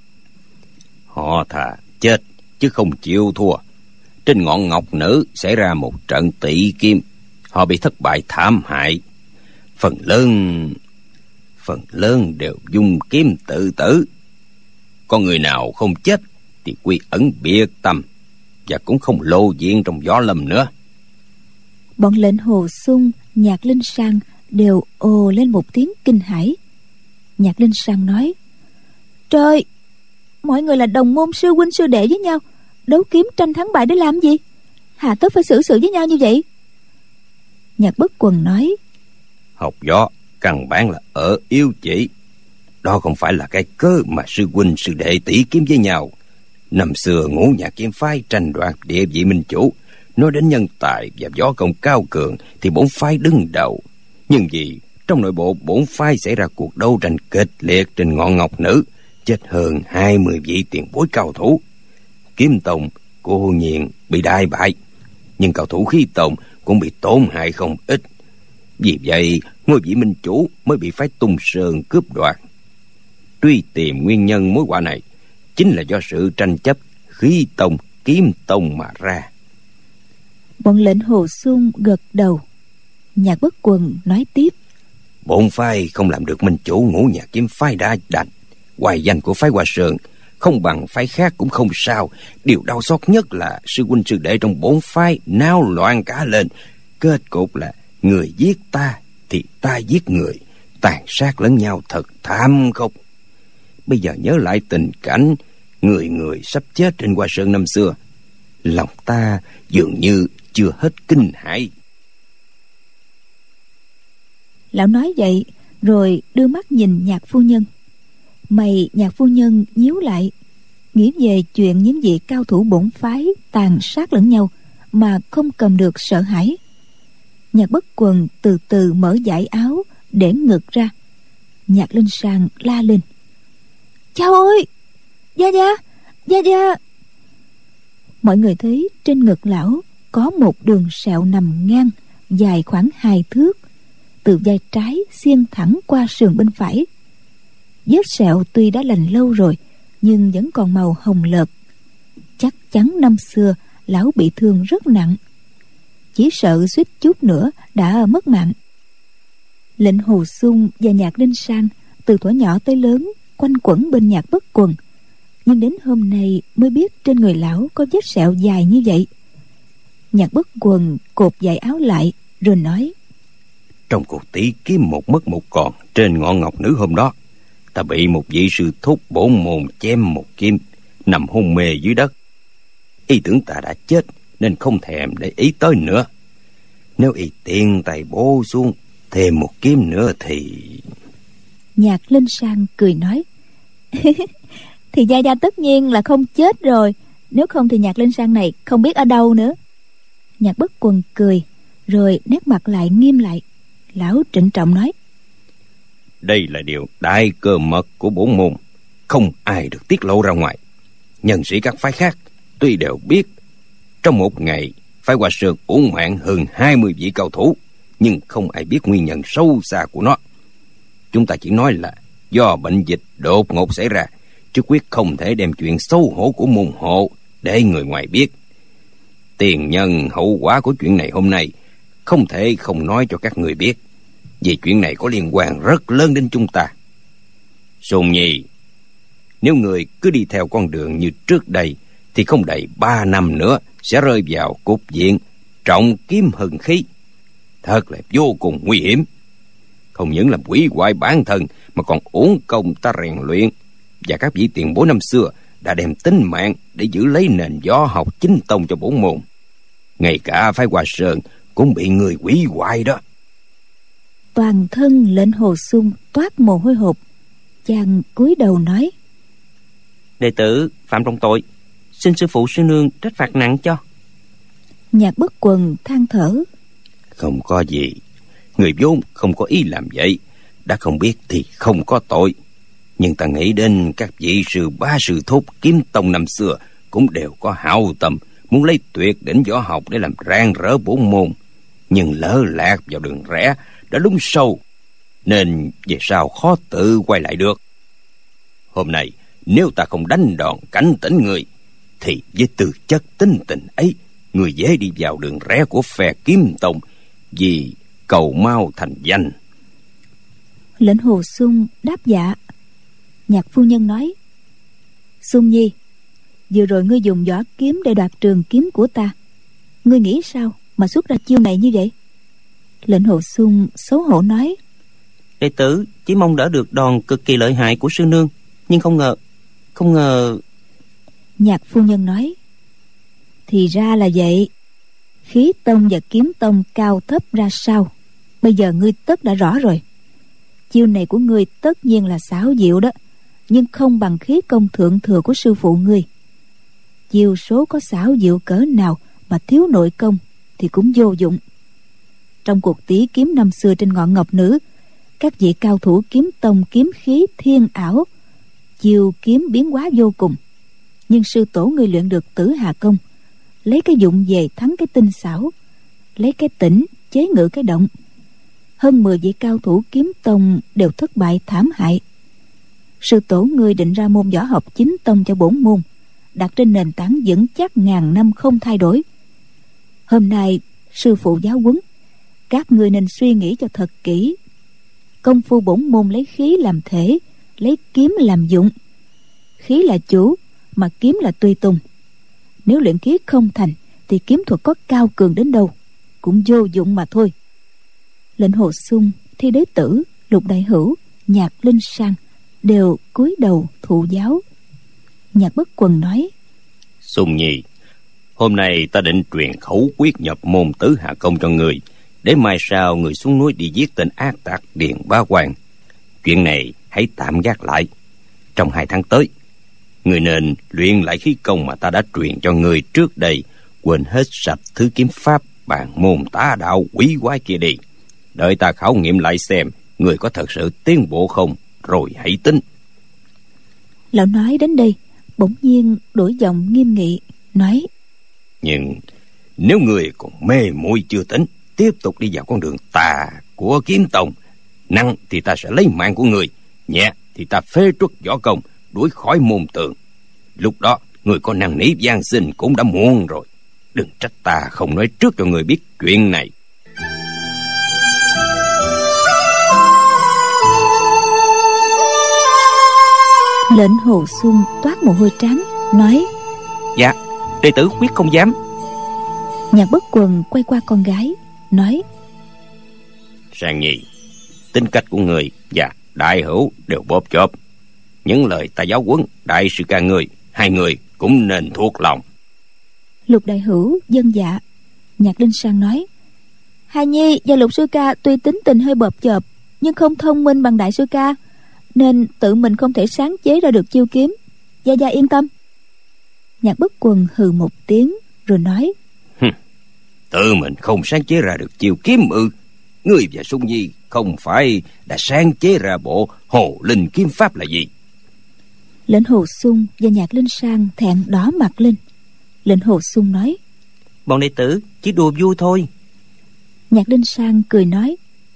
Họ thà chết chứ không chịu thua. Trên ngọn ngọc nữ xảy ra một trận tỷ kim, họ bị thất bại thảm hại. Phần lớn Phần lớn đều dùng kiếm tự tử. Có người nào không chết thì quy ẩn biệt tâm, và cũng không lộ diện trong võ lâm nữa. Bọn Lệnh Hồ Xung, Nhạc Linh Sang đều ồ lên một tiếng kinh hãi. Nhạc Linh Sang nói: Trời, mọi người là đồng môn sư huynh sư đệ với nhau, đấu kiếm tranh thắng bại để làm gì? Hà tất phải xử sự với nhau như vậy? Nhạc Bất Quần nói: Học võ căn bản là ở yếu chỉ. Đó không phải là cái cớ mà sư huynh sư đệ tỷ kiếm với nhau. Năm xưa Ngũ Nhạc Kiếm phái tranh đoạt địa vị minh chủ, nói đến nhân tài và võ công cao cường thì bổn phái đứng đầu. Nhưng vì trong nội bộ bổn phái xảy ra cuộc đấu tranh kịch liệt trên ngọn ngọc nữ, chết hơn hai mươi vị tiền bối cao thủ. Kiếm Tông cô nhiên bị đại bại, nhưng cao thủ Khí Tông cũng bị tổn hại không ít. Vì vậy ngôi vị minh chủ mới bị phái Tung Sơn cướp đoạt. Truy tìm nguyên nhân mối họa này, chính là do sự tranh chấp Khí Tông Kiếm Tông mà ra. Bọn Lệnh Hồ Xung gật đầu. Nhạc Bất Quần nói tiếp: Bổn phái không làm được minh chủ Ngũ Nhạc Kiếm phái đã đành. Hoài danh của phái Hoa Sơn không bằng phái khác cũng không sao. Điều đau xót nhất là sư huynh sư đệ trong bổn phái náo loạn cả lên. Kết cục là người giết ta thì ta giết người, tàn sát lẫn nhau thật thảm khốc. Bây giờ nhớ lại tình cảnh người người sắp chết trên Hoa Sơn năm xưa, lòng ta dường như chưa hết kinh hãi. Lão nói vậy rồi đưa mắt nhìn Nhạc phu nhân. Mày Nhạc phu nhân nhíu lại, nghĩ về chuyện những vị cao thủ bổn phái tàn sát lẫn nhau mà không cầm được sợ hãi. Nhạc Bất Quần từ từ mở dải áo để ngực ra. Nhạc Linh Sang la lên: Chao ơi, Gia Gia, Gia Gia. Mọi người thấy trên ngực lão có một đường sẹo nằm ngang, dài khoảng hai thước, từ vai trái xiên thẳng qua sườn bên phải. Vết sẹo tuy đã lành lâu rồi, nhưng vẫn còn màu hồng lợt. Chắc chắn năm xưa lão bị thương rất nặng, chỉ sợ suýt chút nữa đã mất mạng. Lệnh Hồ Xung và Nhạc Linh Sang từ thuở nhỏ tới lớn quanh quẩn bên Nhạc Bất Quần, nhưng đến hôm nay mới biết trên người lão có vết sẹo dài như vậy. Nhạc Bất Quần cột dải áo lại rồi nói: Trong cuộc tỷ kiếm một mất một còn trên ngọn ngọc nữ hôm đó, ta bị một vị sư thúc bổn môn chém một kiếm, nằm hôn mê dưới đất. Y tưởng ta đã chết nên không thèm để ý tới nữa. Nếu y tiện tay bổ xuống thêm một kiếm nữa thì... Nhạc Linh Sang cười nói: Thì Gia Gia tất nhiên là không chết rồi, nếu không thì Nhạc Linh Sang này không biết ở đâu nữa. Nhạc Bất Quần cười rồi nét mặt lại nghiêm lại. Lão trịnh trọng nói: Đây là điều đại cơ mật của bổn môn, không ai được tiết lộ ra ngoài. Nhân sĩ các phái khác tuy đều biết trong một ngày phái Hoa Sơn uổng mạng hơn hai mươi vị cao thủ, nhưng không ai biết nguyên nhân sâu xa của nó. Chúng ta chỉ nói là do bệnh dịch đột ngột xảy ra, chứ quyết không thể đem chuyện xấu hổ của môn hộ để người ngoài biết. Tiền nhân hậu quả của chuyện này hôm nay không thể không nói cho các người biết, vì chuyện này có liên quan rất lớn đến chúng ta. Sùng Nhi, nếu người cứ đi theo con đường như trước đây thì không đầy ba năm nữa sẽ rơi vào cục diện trọng kiếm hừng khí. Thật là vô cùng nguy hiểm. Không những làm hủy hoại bản thân mà còn uổng công ta rèn luyện, và các vị tiền bối năm xưa đã đem tính mạng để giữ lấy nền võ học chính tông cho bổn môn. Ngay cả phái Hoa Sơn cũng bị người hủy hoại đó. Toàn thân Lệnh Hồ Xung toát mồ hôi hột. Chàng cúi đầu nói: Đệ tử phạm trọng tội, xin sư phụ sư nương trách phạt nặng cho. Nhạc Bất Quần than thở: Không có gì, người vốn không có ý làm vậy, đã không biết thì không có tội. Nhưng ta nghĩ đến các vị sư bá sư thúc Kiếm Tông năm xưa cũng đều có hảo tâm, muốn lấy tuyệt đỉnh võ học để làm rạng rỡ bổn môn, nhưng lỡ lạc vào đường rẽ đã lún sâu, nên về sau khó tự quay lại được. Hôm nay nếu ta không đánh đòn cảnh tỉnh người, thì với tư chất tính tình ấy, người dễ đi vào đường rẽ của phe Kiếm Tông, vì cầu mau thành danh. Lệnh Hồ Xung đáp dạ. Nhạc phu nhân nói: Xung nhi, vừa rồi ngươi dùng võ kiếm để đoạt trường kiếm của ta, ngươi nghĩ sao mà xuất ra chiêu này như vậy? Lệnh Hồ Xung xấu hổ nói: Đệ tử chỉ mong đỡ được đòn cực kỳ lợi hại của sư nương, nhưng không ngờ, không ngờ. Nhạc phu nhân nói: Thì ra là vậy. Khí tông và kiếm tông cao thấp ra sao, bây giờ ngươi tất đã rõ rồi. Chiêu này của ngươi tất nhiên là xảo diệu đó, nhưng không bằng khí công thượng thừa của sư phụ ngươi. Chiêu số có xảo diệu cỡ nào mà thiếu nội công thì cũng vô dụng. Trong cuộc tỷ kiếm năm xưa trên ngọn ngọc nữ, các vị cao thủ kiếm tông kiếm khí thiên ảo, chiêu kiếm biến hóa vô cùng. Nhưng sư tổ ngươi luyện được Tử Hà công, lấy cái dụng về thắng cái tinh xảo, lấy cái tĩnh chế ngự cái động. Hơn mười vị cao thủ kiếm tông đều thất bại thảm hại. Sư tổ ngươi định ra môn võ học chính tông cho bổn môn, đặt trên nền tảng vững chắc ngàn năm không thay đổi. Hôm nay sư phụ giáo huấn, các ngươi nên suy nghĩ cho thật kỹ. Công phu bổn môn lấy khí làm thể, lấy kiếm làm dụng. Khí là chủ, mà kiếm là tùy tùng. Nếu luyện khí không thành, thì kiếm thuật có cao cường đến đâu cũng vô dụng mà thôi. Lệnh Hồ Xung, Thi Đế Tử, Lục Đại Hữu, Nhạc Linh Sang đều cúi đầu thụ giáo. Nhạc Bất Quần nói: Xung nhi, hôm nay ta định truyền khẩu quyết nhập môn Tứ Hà công cho người, để mai sau người xuống núi đi giết tên ác tặc Điền Bá Quang. Chuyện này hãy tạm gác lại. Trong hai tháng tới, người nên luyện lại khí công mà ta đã truyền cho người trước đây, quên hết sạch thứ kiếm pháp bàn môn tà đạo quỷ quái kia đi. Đợi ta khảo nghiệm lại xem người có thật sự tiến bộ không, rồi hãy tính. Lão nói đến đây, bỗng nhiên đổi giọng nghiêm nghị nói: Nhưng nếu người còn mê muội chưa tính, tiếp tục đi vào con đường tà của kiếm tông, nặng thì ta sẽ lấy mạng của người, nhẹ thì ta phế truất võ công, đuổi khỏi môn tường. Lúc đó người có năn nỉ van xin cũng đã muộn rồi. Đừng trách ta không nói trước cho người biết chuyện này. Lệnh Hồ Xung toát mồ hôi trán nói: Dạ, đệ tử quyết không dám. Nhạc Bất Quần quay qua con gái nói: Sang nhi, tính cách của người và Đại Hữu đều bóp chóp. Những lời ta giáo huấn đại sư ca người, hai người cũng nên thuộc lòng. Lục Đại Hữu vâng dạ. Nhạc Linh Sang nói: Hà nhi và Lục sư ca tuy tính tình hơi bợp chợp, nhưng không thông minh bằng đại sư ca, nên tự mình không thể sáng chế ra được chiêu kiếm. Gia Gia yên tâm. Nhạc Bất Quần hừ một tiếng rồi nói: Tự mình không sáng chế ra được chiêu kiếm ư? Ngươi và Xung nhi không phải đã sáng chế ra bộ Hồ Linh kiếm pháp là gì? Lệnh Hồ Xung và Nhạc Linh Sang thẹn đỏ mặt lên. Lệnh Hồ Xung nói: Bọn đệ tử chỉ đùa vui thôi. Nhạc Linh Sang cười nói: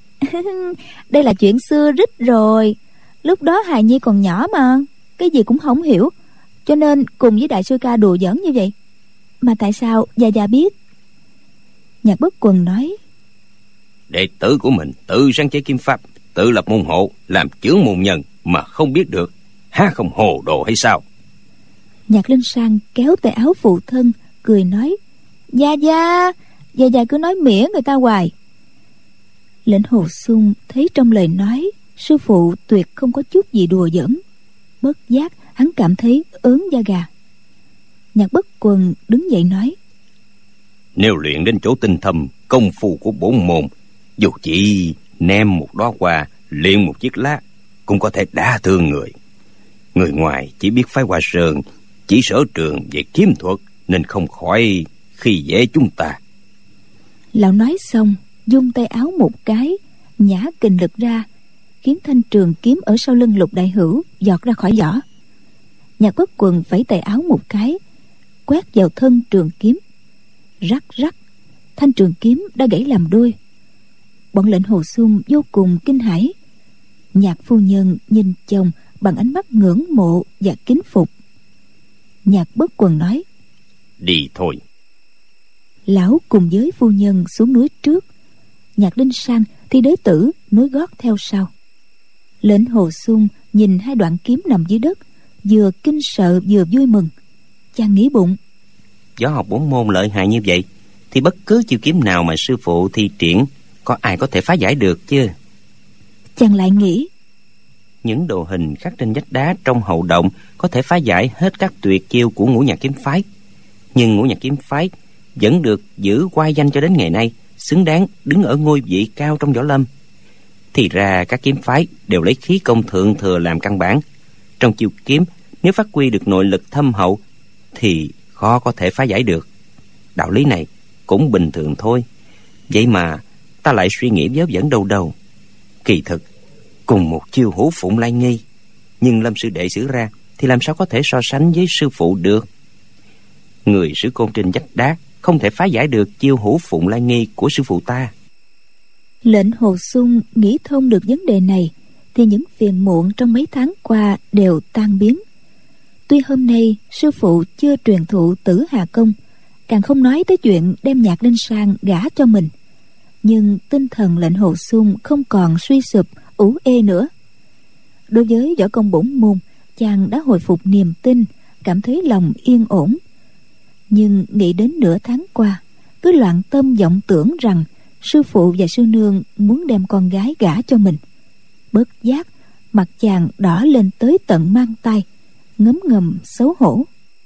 Đây là chuyện xưa rích rồi. Lúc đó hài nhi còn nhỏ mà, cái gì cũng không hiểu, cho nên cùng với đại sư ca đùa giỡn như vậy. Mà tại sao Gia Gia biết? Nhạc Bất Quần nói: Đệ tử của mình tự sáng chế kiếm pháp, tự lập môn hộ, làm chướng môn nhân mà không biết được, há không hồ đồ hay sao? Nhạc Linh Sang kéo tay áo phụ thân cười nói: Gia Gia, Gia Gia cứ nói mỉa người ta hoài. Lệnh Hồ Xung thấy trong lời nói sư phụ tuyệt không có chút gì đùa giỡn, bất giác hắn cảm thấy ớn da gà. Nhạc Bất Quần đứng dậy nói: Nếu luyện đến chỗ tinh thâm công phu của bổn môn, dù chỉ ném một đóa hoa, luyện một chiếc lá, cũng có thể đả thương người. Người ngoài chỉ biết phái Hoa Sơn chỉ sở trường về kiếm thuật, nên không khỏi khi dễ chúng ta. Lão nói xong, dung tay áo một cái, nhả kình lực ra, khiến thanh trường kiếm ở sau lưng Lục Đại Hữu giọt ra khỏi vỏ. Nhạc Bất Quần vẫy tay áo một cái, quét vào thân trường kiếm. Rắc rắc, thanh trường kiếm đã gãy làm đôi. Bọn lệnh Hồ Xung vô cùng kinh hãi. Nhạc phu nhân nhìn chồng bằng ánh mắt ngưỡng mộ và kính phục. Nhạc Bất Quần nói: Đi thôi. Lão cùng với phu nhân xuống núi trước. Nhạc Linh Sang thì đế tử nối gót theo sau. Lệnh Hồ Xung nhìn hai đoạn kiếm nằm dưới đất, vừa kinh sợ vừa vui mừng. Chàng nghĩ bụng: Võ học bổn môn lợi hại như vậy thì bất cứ chiêu kiếm nào mà sư phụ thi triển, có ai có thể phá giải được chứ? Chàng lại nghĩ: Những đồ hình khắc trên vách đá trong hậu động có thể phá giải hết các tuyệt chiêu của Ngũ Nhạc Kiếm Phái, nhưng Ngũ Nhạc Kiếm Phái vẫn được giữ oai danh cho đến ngày nay, xứng đáng đứng ở ngôi vị cao trong võ lâm. Thì ra các kiếm phái đều lấy khí công thượng thừa làm căn bản. Trong chiêu kiếm, nếu phát huy được nội lực thâm hậu thì khó có thể phá giải được. Đạo lý này cũng bình thường thôi. Vậy mà ta lại suy nghĩ vớ vẩn đâu đâu. Kỳ thực, cùng một chiêu Hữu Phụng Lai Nghi, nhưng Lâm sư đệ sử ra thì làm sao có thể so sánh với sư phụ được? Người sử côn trên vách đá không thể phá giải được chiêu Hữu Phụng Lai Nghi của sư phụ ta. Lệnh Hồ Xung nghĩ thông được vấn đề này thì những phiền muộn trong mấy tháng qua đều tan biến. Tuy hôm nay sư phụ chưa truyền thụ Tử Hà Công, càng không nói tới chuyện đem Nhạc Linh Sang gả cho mình, nhưng tinh thần lệnh Hồ Xung không còn suy sụp ủ ê nữa. Đối với võ công bổn môn, chàng đã hồi phục niềm tin, cảm thấy lòng yên ổn. Nhưng nghĩ đến nửa tháng qua, cứ loạn tâm vọng tưởng rằng sư phụ và sư nương muốn đem con gái gả cho mình. Bất giác mặt chàng đỏ lên tới tận mang tai, ngấm ngầm xấu hổ.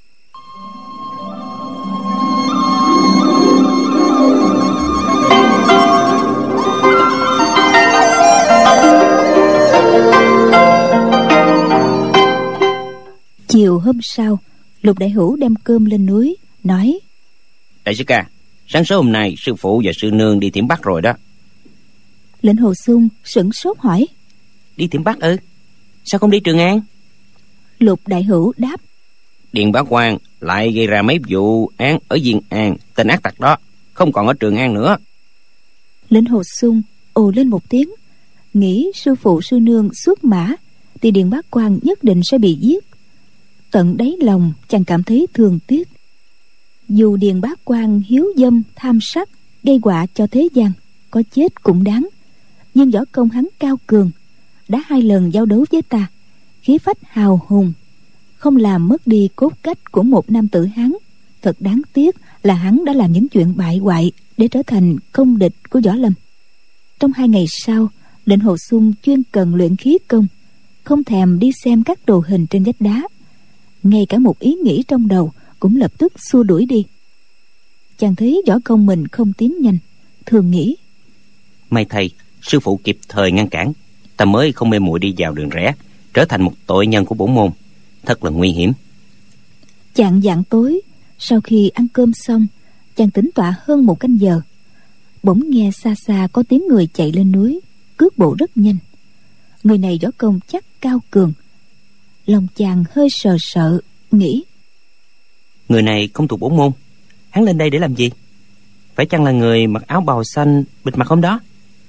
Chiều hôm sau, Lục Đại Hữu đem cơm lên núi, nói: Đại sư ca, sáng sớm hôm nay sư phụ và sư nương đi Thiểm Bắc rồi đó. Lệnh Hồ Xung sửng sốt hỏi: Đi Thiểm Bắc ư? Sao không đi Trường An? Lục Đại Hữu đáp: Điền Bá Quang lại gây ra mấy vụ án ở Diên An, tên ác tặc đó không còn ở Trường An nữa. Lệnh Hồ Xung ồ lên một tiếng, nghĩ sư phụ sư nương xuất mã thì Điền Bá Quang nhất định sẽ bị giết. Tận đáy lòng chàng cảm thấy thương tiếc. Dù Điền Bá Quang hiếu dâm tham sắc, gây họa cho thế gian, có chết cũng đáng, nhưng võ công hắn cao cường, đã hai lần giao đấu với ta, khí phách hào hùng, không làm mất đi cốt cách của một nam tử Hán. Thật đáng tiếc là hắn đã làm những chuyện bại hoại để trở thành công địch của võ lâm. Trong hai ngày sau, Lệnh Hồ Xung chuyên cần luyện khí công, không thèm đi xem các đồ hình trên vách đá. Ngay cả một ý nghĩ trong đầu cũng lập tức xua đuổi đi. Chàng thấy võ công mình không tiến nhanh, thường nghĩ: May thầy, sư phụ kịp thời ngăn cản, ta mới không mê muội đi vào đường rẽ, trở thành một tội nhân của bổn môn. Thật là nguy hiểm. Chạng vạng tối, sau khi ăn cơm xong, chàng tĩnh tọa hơn một canh giờ. Bỗng nghe xa xa có tiếng người chạy lên núi, cước bộ rất nhanh. Người này võ công chắc cao cường. Lòng chàng hơi sờ sợ, nghĩ: Người này không thuộc bổn môn, hắn lên đây để làm gì? Phải chăng là người mặc áo bào xanh bịt mặt hôm đó?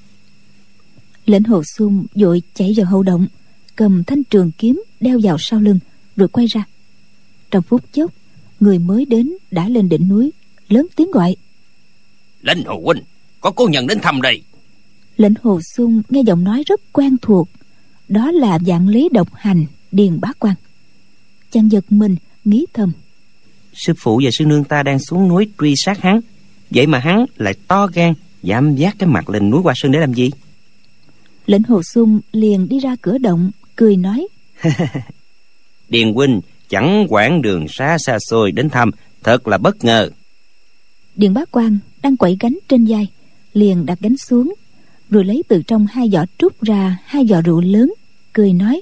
Lệnh Hồ Xung vội chạy vào hậu động, cầm thanh trường kiếm đeo vào sau lưng, rồi quay ra. Trong phút chốc, người mới đến đã lên đỉnh núi, lớn tiếng gọi: Lệnh Hồ huynh, có cô nhân đến thăm đây. Lệnh Hồ Xung nghe giọng nói rất quen thuộc, đó là Vạn Lý Độc Hành, Điền Bá Quang. Chàng giật mình, nghĩ thầm: Sư phụ và sư nương ta đang xuống núi truy sát hắn, vậy mà hắn lại to gan dám vác cái mặt lên núi Hoa Sơn để làm gì? Lệnh Hồ Xung liền đi ra cửa động, cười nói: Điền huynh chẳng quản đường xa xa xôi đến thăm, thật là bất ngờ. Điền Bá Quang đang quẩy gánh trên vai, liền đặt gánh xuống, rồi lấy từ trong hai giỏ trúc ra hai giỏ rượu lớn, cười nói: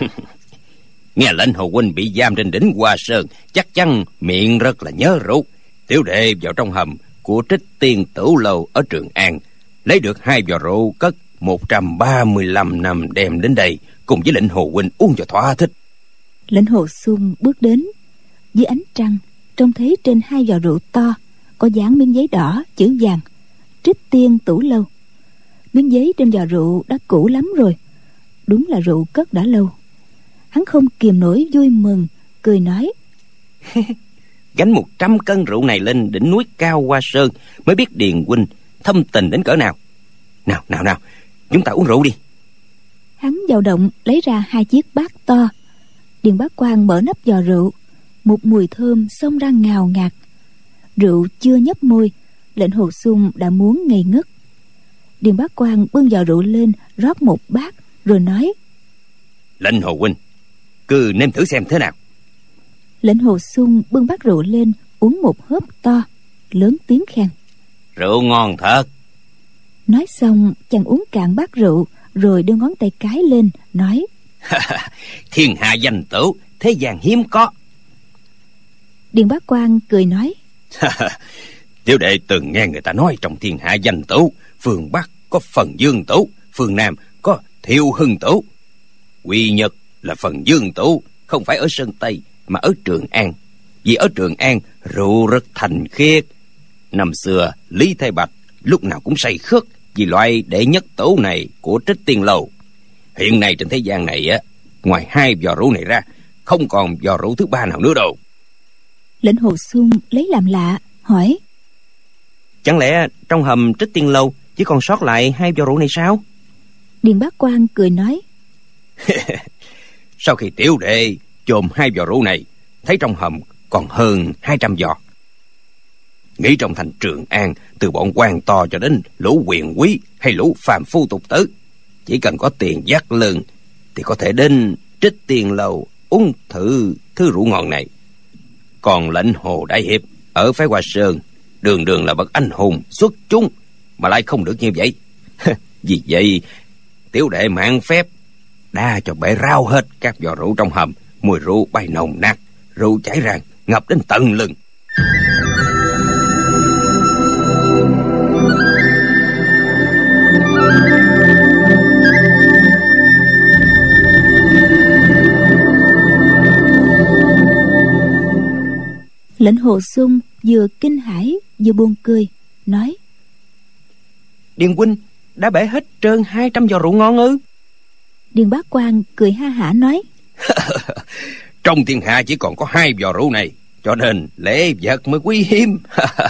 Nghe lệnh Hồ huynh bị giam trên đỉnh Hoa Sơn, chắc chắn miệng rất là nhớ rượu. Tiểu đệ vào trong hầm của Trích Tiên Tửu Lâu ở Trường An, lấy được hai giỏ rượu cất một trăm ba mươi lăm năm đem đến đây, cùng với lệnh Hồ huynh uống cho thỏa thích. Lệnh Hồ Xung bước đến, dưới ánh trăng, trông thấy trên hai giò rượu to có dán miếng giấy đỏ chữ vàng Trích Tiên Tủ Lâu. Miếng giấy trên giò rượu đã cũ lắm rồi, đúng là rượu cất đã lâu. Hắn không kìm nổi vui mừng, cười nói: Gánh một trăm cân rượu này lên đỉnh núi Cao Hoa Sơn mới biết Điền huynh thâm tình đến cỡ nào. Nào nào nào, chúng ta uống rượu đi. Hắn vào động lấy ra hai chiếc bát to. Điền Bá Quang mở nắp giò rượu, một mùi thơm xông ra ngào ngạt. Rượu chưa nhấp môi, Lệnh Hồ Xung đã muốn ngây ngất. Điền Bá Quang bưng giò rượu lên rót một bát rồi nói: Lệnh Hồ huynh, cứ nếm thử xem thế nào. Lệnh Hồ Xung bưng bát rượu lên uống một hớp to, lớn tiếng khen: Rượu ngon thật. Nói xong chàng uống cạn bát rượu rồi đưa ngón tay cái lên nói: Thiên hạ danh tửu, thế gian hiếm có. Điền Bá Quang cười nói: Tiểu đệ từng nghe người ta nói trong thiên hạ danh tửu, phương Bắc có Phần Dương Tửu, phương Nam có Thiệu Hưng Tửu. Quy nhất là Phần Dương Tửu không phải ở Sơn Tây mà ở Trường An, vì ở Trường An rượu rất thành khiết. Năm xưa Lý Thái Bạch lúc nào cũng say khướt vì loại đệ nhất tửu này của Trích Tiên Lâu. Hiện nay trên thế gian này á, ngoài hai giò rượu này ra, không còn giò rượu thứ ba nào nữa đâu. Lệnh Hồ Xung lấy làm lạ hỏi: Chẳng lẽ trong hầm Trích Tiên Lâu chỉ còn sót lại hai giò rượu này sao? Điền Bá Quang cười nói: Sau khi tiểu đệ chồm hai giò rượu này, thấy trong hầm còn hơn hai trăm giò. Nghĩ trong thành Trường An, từ bọn quan to cho đến lũ quyền quý hay lũ phàm phu tục tử, chỉ cần có tiền dắt lưng thì có thể đến Trích Tiên Lâu uống thử thứ rượu ngon này. Còn Lệnh Hồ đại hiệp ở phái Hoa Sơn đường đường là bậc anh hùng xuất chúng mà lại không được như vậy. Vì vậy tiểu đệ mạn phép đa cho bể rao hết các giò rượu trong hầm, mùi rượu bay nồng nặc, rượu chảy ra ngập đến tận lưng. Lệnh Hồ Xung vừa kinh hãi vừa buồn cười nói: Điền huynh đã bể hết trơn hai trăm giò rượu ngon ư? Điền Bá Quang cười ha hả nói: Trong thiên hạ chỉ còn có hai giò rượu này, cho nên lễ vật mới quý hiếm.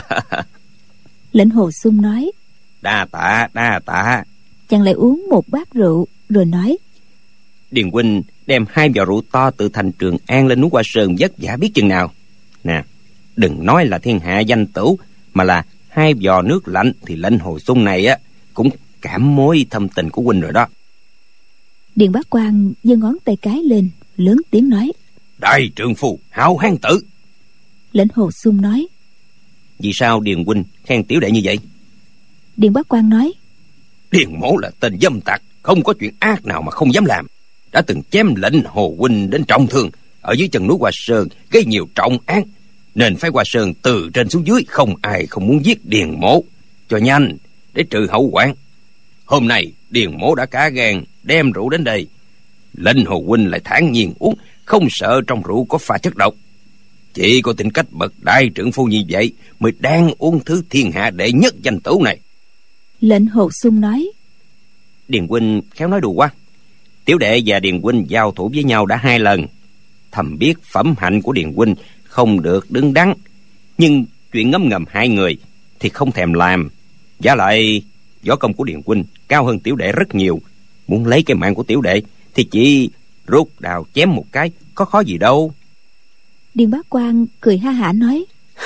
Lệnh Hồ Xung nói: Đa tạ, đa tạ. Chàng lại uống một bát rượu rồi nói: Điền huynh đem hai giò rượu to từ thành Trường An lên núi Hoa Sơn vất vả biết chừng nào. Nè, đừng nói là thiên hạ danh tửu, mà là hai giò nước lạnh thì Lệnh Hồ Xung này á cũng cảm mối thâm tình của huynh rồi đó. Điền Bá Quang giơ ngón tay cái lên lớn tiếng nói: Đại trượng phu hảo hán tử. Lệnh Hồ Xung nói: Vì sao Điền huynh khen tiểu đệ như vậy? Điền Bá Quang nói: Điền mỗ là tên dâm tặc, không có chuyện ác nào mà không dám làm. Đã từng chém Lệnh Hồ huynh đến trọng thương ở dưới chân núi Hoa Sơn, gây nhiều trọng án, nên phái Hoa Sơn từ trên xuống dưới không ai không muốn giết Điền mỗ cho nhanh để trừ hậu hoạn. Hôm nay Điền mỗ đã cả gan đem rượu đến đây, Lệnh Hồ huynh lại thản nhiên uống, không sợ trong rượu có pha chất độc. Chỉ có tính cách bậc đại trưởng phu như vậy mới đang uống thứ thiên hạ đệ nhất danh tửu này. Lệnh Hồ Xung nói: Điền huynh khéo nói đùa quá. Tiểu đệ và Điền huynh giao thủ với nhau đã hai lần, thầm biết phẩm hạnh của Điền huynh không được đứng đắn, nhưng chuyện ngấm ngầm hai người thì không thèm làm. Giả lại võ công của Điền huynh cao hơn tiểu đệ rất nhiều, muốn lấy cái mạng của tiểu đệ thì chỉ rút đào chém một cái, có khó gì đâu. Điền Bá Quang cười ha hả nói: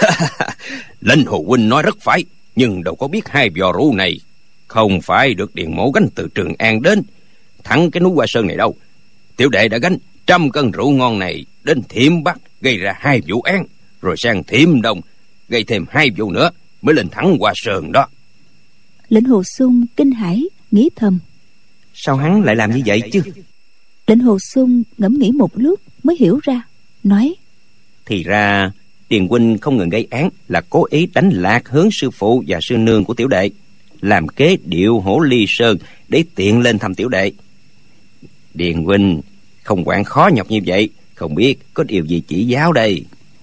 Lệnh Hồ huynh nói rất phải, nhưng đâu có biết hai giò rượu này không phải được Điền mỗ gánh từ Trường An đến thẳng cái núi Hoa Sơn này đâu. Tiểu đệ đã gánh trăm cân rượu ngon này đến Thiểm Bắc gây ra hai vụ án, rồi sang Thiểm Đông gây thêm hai vụ nữa mới lên thẳng Hoa Sơn đó. Lệnh Hồ Xung kinh hãi nghĩ thầm: Sao hắn lại làm như vậy chứ? Lệnh Hồ Xung ngẫm nghĩ một lúc mới hiểu ra, nói: Thì ra Điền huynh không ngừng gây án là cố ý đánh lạc hướng sư phụ và sư nương của tiểu đệ, làm kế điệu hổ ly sơn để tiện lên thăm tiểu đệ. Điền huynh không quản khó nhọc như vậy, không biết có điều gì chỉ giáo đây?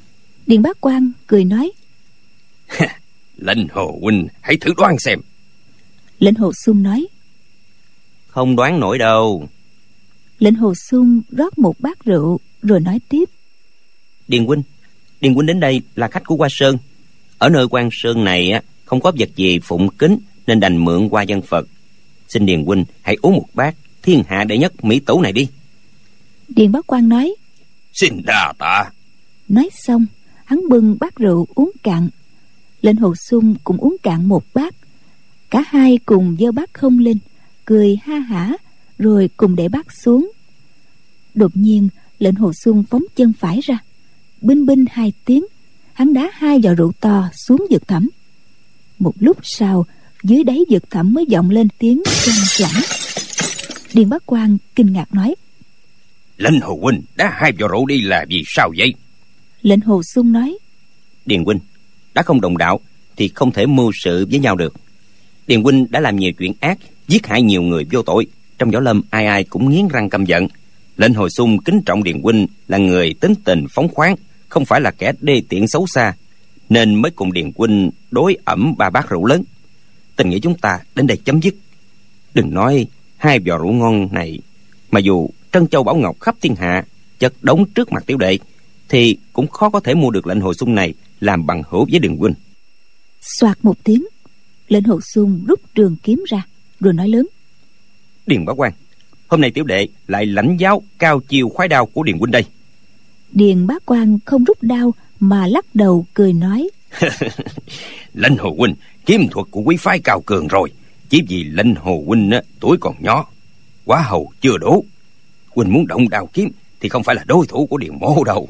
Điền Bá Quang cười nói: Lệnh Hồ huynh hãy thử đoán xem. Lệnh Hồ Xung nói: Không đoán nổi đâu. Lệnh Hồ Xung rót một bát rượu rồi nói tiếp: Điền huynh, Điền huynh đến đây là khách của Hoa Sơn. Ở nơi Quan Sơn này á, không có vật gì phụng kính nên đành mượn qua dân Phật. Xin Điền huynh hãy uống một bát thiên hạ đệ nhất mỹ tủ này đi. Điền Bá Quang nói: Xin đa tạ. Nói xong, hắn bưng bát rượu uống cạn. Lệnh Hồ Xung cũng uống cạn một bát. Cả hai cùng giơ bát không lên, cười ha hả, rồi cùng để bát xuống. Đột nhiên, Lệnh Hồ Xung phóng chân phải ra, binh binh hai tiếng, hắn đá hai giò rượu to xuống vực thẳm. Một lúc sau, dưới đáy vực thẳm mới vọng lên tiếng choang choảng. Điền Bá Quang kinh ngạc nói: Lệnh Hồ huynh đá hai giò rượu đi là vì sao vậy? Lệnh Hồ Xung nói: Điền huynh, đã không đồng đạo thì không thể mưu sự với nhau được. Điền huynh đã làm nhiều chuyện ác, giết hại nhiều người vô tội. Trong võ lâm ai ai cũng nghiến răng căm giận. Lệnh Hồ Xung kính trọng Điền huynh là người tính tình phóng khoáng, không phải là kẻ đê tiện xấu xa, nên mới cùng Điền huynh đối ẩm ba bát rượu lớn. Tình nghĩa chúng ta đến đây chấm dứt. Đừng nói hai vò rượu ngon này, mà dù trân châu bảo ngọc khắp thiên hạ chất đống trước mặt tiểu đệ, thì cũng khó có thể mua được Lệnh Hồ Xung này làm bằng hữu với Điền huynh. Soạt một tiếng, Lệnh Hồ Xung rút trường kiếm ra rồi nói lớn: Điền Bá Quang, hôm nay tiểu đệ lại lãnh giáo cao chiêu khoái đao của Điền huynh đây. Điền Bá Quang không rút đao mà lắc đầu cười nói: Lệnh Hồ huynh kiếm thuật của quý phái cao cường rồi, chỉ vì Lệnh Hồ huynh á, tuổi còn nhỏ, quá hầu chưa đủ. Huynh muốn động đao kiếm thì không phải là đối thủ của Điền mỗ đâu.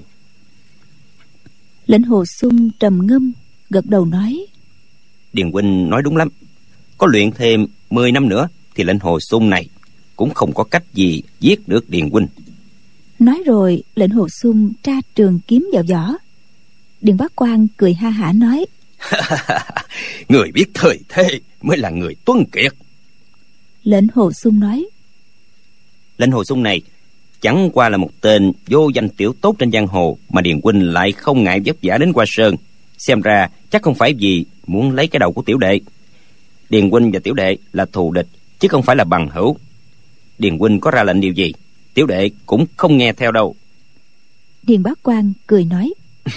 Lệnh Hồ Xung trầm ngâm gật đầu nói: Điền huynh nói đúng lắm. Có luyện thêm mười năm nữa thì Lệnh Hồ Xung này cũng không có cách gì giết được Điền huynh. Nói rồi Lệnh Hồ Xung tra trường kiếm vào vỏ. Điền Bá Quang cười ha hả nói: Người biết thời thế mới là người tuấn kiệt. Lệnh Hồ Xung nói: Lệnh Hồ Xung này chẳng qua là một tên vô danh tiểu tốt trên giang hồ, mà Điền huynh lại không ngại vất vả đến Hoa Sơn. Xem ra chắc không phải vì muốn lấy cái đầu của tiểu đệ. Điền huynh và tiểu đệ là thù địch chứ không phải là bằng hữu. Điền huynh có ra lệnh điều gì, tiểu đệ cũng không nghe theo đâu. Điền Bá Quang cười nói: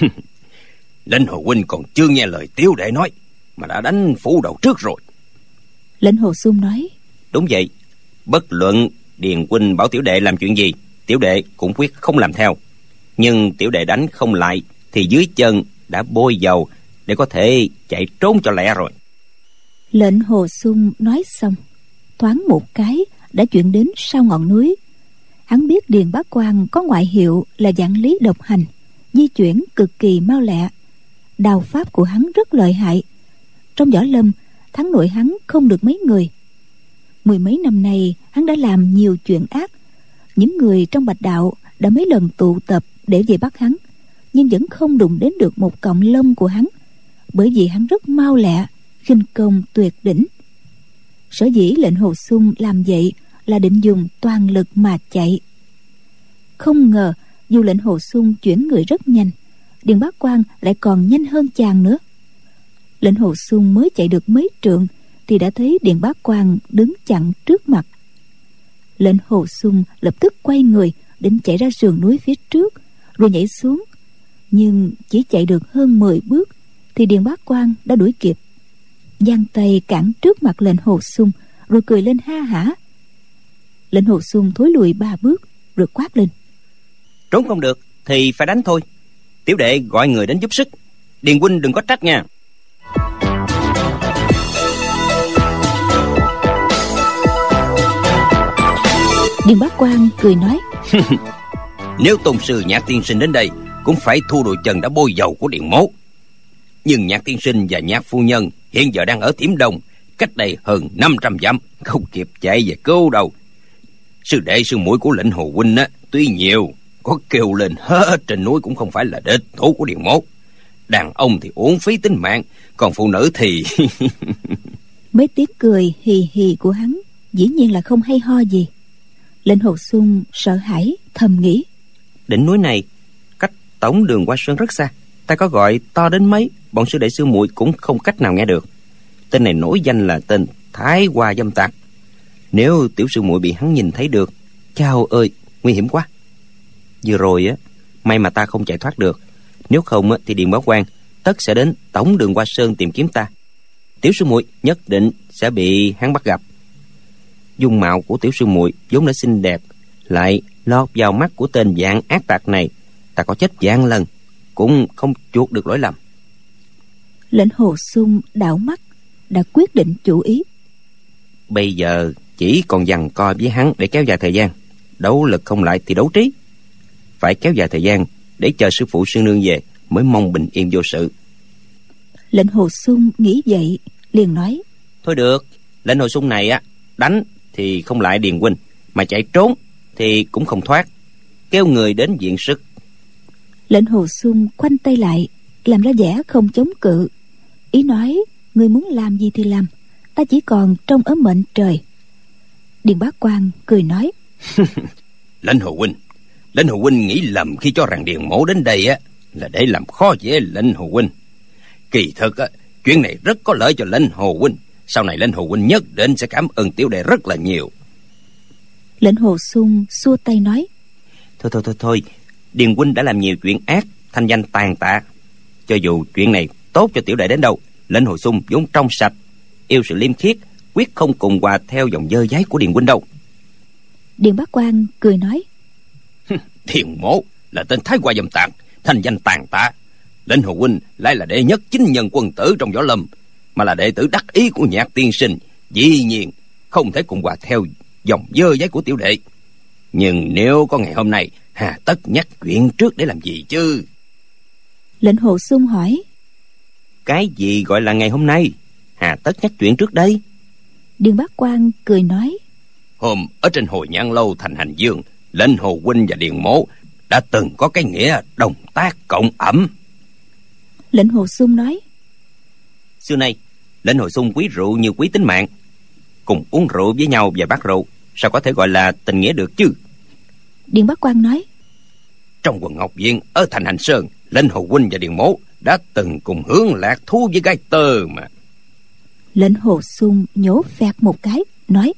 Lệnh Hồ huynh còn chưa nghe lời tiểu đệ nói mà đã đánh phủ đầu trước rồi. Lệnh Hồ Xung nói: Đúng vậy, bất luận Điền huynh bảo tiểu đệ làm chuyện gì, tiểu đệ cũng quyết không làm theo. Nhưng tiểu đệ đánh không lại thì dưới chân đã bôi dầu để có thể chạy trốn cho lẹ rồi. Lệnh Hồ Xung nói xong, thoáng một cái đã chuyển đến sau ngọn núi. Hắn biết Điền Bá Quang có ngoại hiệu là vạn lý độc hành, di chuyển cực kỳ mau lẹ. Đao pháp của hắn rất lợi hại. Trong võ lâm, thắng nội hắn không được mấy người. Mười mấy năm nay hắn đã làm nhiều chuyện ác. Những người trong Bạch Đạo đã mấy lần tụ tập để về bắt hắn, nhưng vẫn không đụng đến được một cọng lông của hắn, bởi vì hắn rất mau lẹ, khinh công tuyệt đỉnh. Sở dĩ Lệnh Hồ Xung làm vậy là định dùng toàn lực mà chạy. Không ngờ dù Lệnh Hồ Xung chuyển người rất nhanh, Điền Bá Quang lại còn nhanh hơn chàng nữa. Lệnh Hồ Xung mới chạy được mấy trượng thì đã thấy Điền Bá Quang đứng chặn trước mặt. Lệnh Hồ Xung lập tức quay người định chạy ra sườn núi phía trước rồi nhảy xuống, nhưng chỉ chạy được hơn mười bước thì Điền Bá Quang đã đuổi kịp, giang tay cản trước mặt Lệnh Hồ Xung rồi cười lên ha hả. Lệnh Hồ Xung thối lùi ba bước rồi quát lên: Trốn không được thì phải đánh thôi. Tiểu đệ gọi người đến giúp sức, Điền huynh đừng có trách nha. Điền Bá Quang cười nói: Nếu tôn sư Nhạc tiên sinh đến đây cũng phải thu đuổi chân đã bôi dầu của Điền mỗ. Nhưng Nhạc tiên sinh và Nhạc phu nhân hiện giờ đang ở Thiểm Đông, cách đây hơn năm trăm dặm, không kịp chạy về cứu đâu. Sư đệ sư muội của Lệnh Hồ huynh á, tuy nhiều, có kêu lên hết trên núi cũng không phải là địch thủ của Điền mỗ. Đàn ông thì uổng phí tính mạng, còn phụ nữ thì... Mấy tiếng cười hì hì của hắn dĩ nhiên là không hay ho gì. Lệnh Hồ Xung sợ hãi thầm nghĩ: Đỉnh núi này cách tổng đường Hoa Sơn rất xa, ta ta có gọi to đến mấy, bọn sư đệ sư muội cũng không cách nào nghe được. Tên này nổi danh là tên Thái Hoa Dâm Tặc. Nếu tiểu sư muội bị hắn nhìn thấy được, chao ơi, nguy hiểm quá. Vừa rồi á, may mà ta không chạy thoát được. Nếu không á, thì Điền Bá Quang tất sẽ đến tổng đường Hoa Sơn tìm kiếm ta. Tiểu sư muội nhất định sẽ bị hắn bắt gặp. Dung mạo của tiểu sư muội vốn đã xinh đẹp, lại lọt vào mắt của tên dạng ác tặc này, ta có chết vạn lần cũng không chuộc được lỗi lầm. Lệnh Hồ Xung đảo mắt, đã quyết định chủ ý. Bây giờ chỉ còn giằng co với hắn để kéo dài thời gian. Đấu lực không lại thì đấu trí. Phải kéo dài thời gian để chờ sư phụ sư nương về mới mong bình yên vô sự. Lệnh Hồ Xung nghĩ vậy, liền nói: Thôi được, lệnh Hồ Xung này á, đánh thì không lại Điền huynh, mà chạy trốn thì cũng không thoát. Kêu người đến viện sức. Lệnh Hồ Xung khoanh tay lại, làm ra vẻ không chống cự, ý nói: Ngươi muốn làm gì thì làm, ta chỉ còn trông ở mệnh trời. Điền Bá Quang cười nói: Lệnh Hồ huynh, Lệnh Hồ huynh nghĩ lầm khi cho rằng Điền mỗ đến đây á là để làm khó dễ Lệnh Hồ huynh. Kỳ thực á, chuyện này rất có lợi cho Lệnh Hồ huynh. Sau này Lệnh Hồ huynh nhất định sẽ cảm ơn tiểu đệ rất là nhiều. Lệnh Hồ Xung xua tay nói: Thôi thôi thôi thôi, Điền huynh đã làm nhiều chuyện ác, thanh danh tàn tạ. Cho dù chuyện này tốt cho tiểu đệ đến đâu, Lệnh Hồ Xung vốn trong sạch, yêu sự liêm khiết, quyết không cùng hòa theo dòng dơ dáy của Điền huynh đâu. Điền Bá Quang cười nói: Điền mỗ là tên Thái Hoa Dâm Tặc, thanh danh tàn tạ. Lệnh Hồ huynh lại là đệ nhất chính nhân quân tử trong võ lâm, mà là đệ tử đắc ý của Nhạc tiên sinh, dĩ nhiên không thể cùng hòa theo dòng dơ dáy của tiểu đệ. Nhưng nếu có ngày hôm nay, hà tất nhắc chuyện trước để làm gì chứ? Lệnh Hồ Xung hỏi: Cái gì gọi là ngày hôm nay? Hà tất nhắc chuyện trước đây? Điền Bá Quang cười nói: Hôm ở trên Hồi Nhãn Lâu thành Hành Dương, Lệnh Hồ huynh và Điền mỗ đã từng có cái nghĩa đồng tác cộng ẩm. Lệnh Hồ Xung nói: Xưa nay Lệnh Hồ Xung quý rượu như quý tính mạng. Cùng uống rượu với nhau vài bát rượu, sao có thể gọi là tình nghĩa được chứ? Điền Bá Quang nói: Trong quần Ngọc Viện ở thành Hành Sơn, Lệnh Hồ huynh và Điền mỗ đã từng cùng hướng lạc thú với gái tơ mà. Lệnh Hồ Xung nhổ phẹt một cái, nói: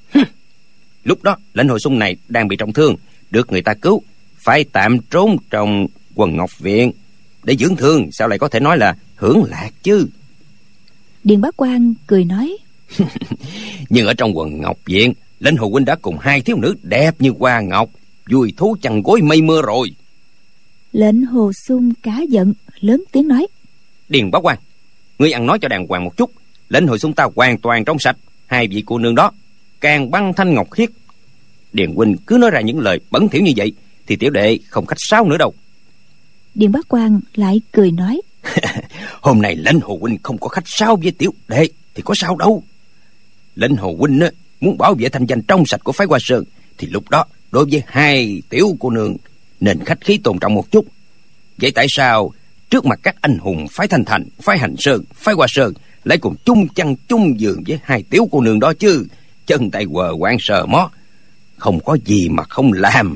Lúc đó Lệnh Hồ Xung này đang bị trọng thương, được người ta cứu, phải tạm trốn trong quần Ngọc Viện để dưỡng thương, sao lại có thể nói là hưởng lạc chứ? Điền Bá Quang cười nói: Nhưng ở trong quần Ngọc Viện, Lệnh Hồ huynh đã cùng hai thiếu nữ đẹp như hoa ngọc vui thú chăn gối mây mưa rồi. Lệnh Hồ Xung cá giận, lớn tiếng nói: Điền Bá Quang, ngươi ăn nói cho đàng hoàng một chút. Lệnh Hồ Xung ta hoàn toàn trong sạch, hai vị cô nương đó càng băng thanh ngọc khiết. Điền huynh cứ nói ra những lời bẩn thỉu như vậy thì tiểu đệ không khách sáo nữa đâu. Điền Bá Quang lại cười nói: Hôm nay Lệnh Hồ huynh không có khách sáo với tiểu đệ thì có sao đâu. Lệnh Hồ huynh á, muốn bảo vệ thanh danh trong sạch của phái Hoa Sơn thì lúc đó đối với hai tiểu cô nương nên khách khí tôn trọng một chút. Vậy tại sao trước mặt các anh hùng phái Thanh Thành, phái Hành Sơn, phái Hoa Sơn lại cùng chung chăn chung giường với hai tiểu cô nương đó chứ? Chân tay quờ quạng sờ mó, không có gì mà không làm.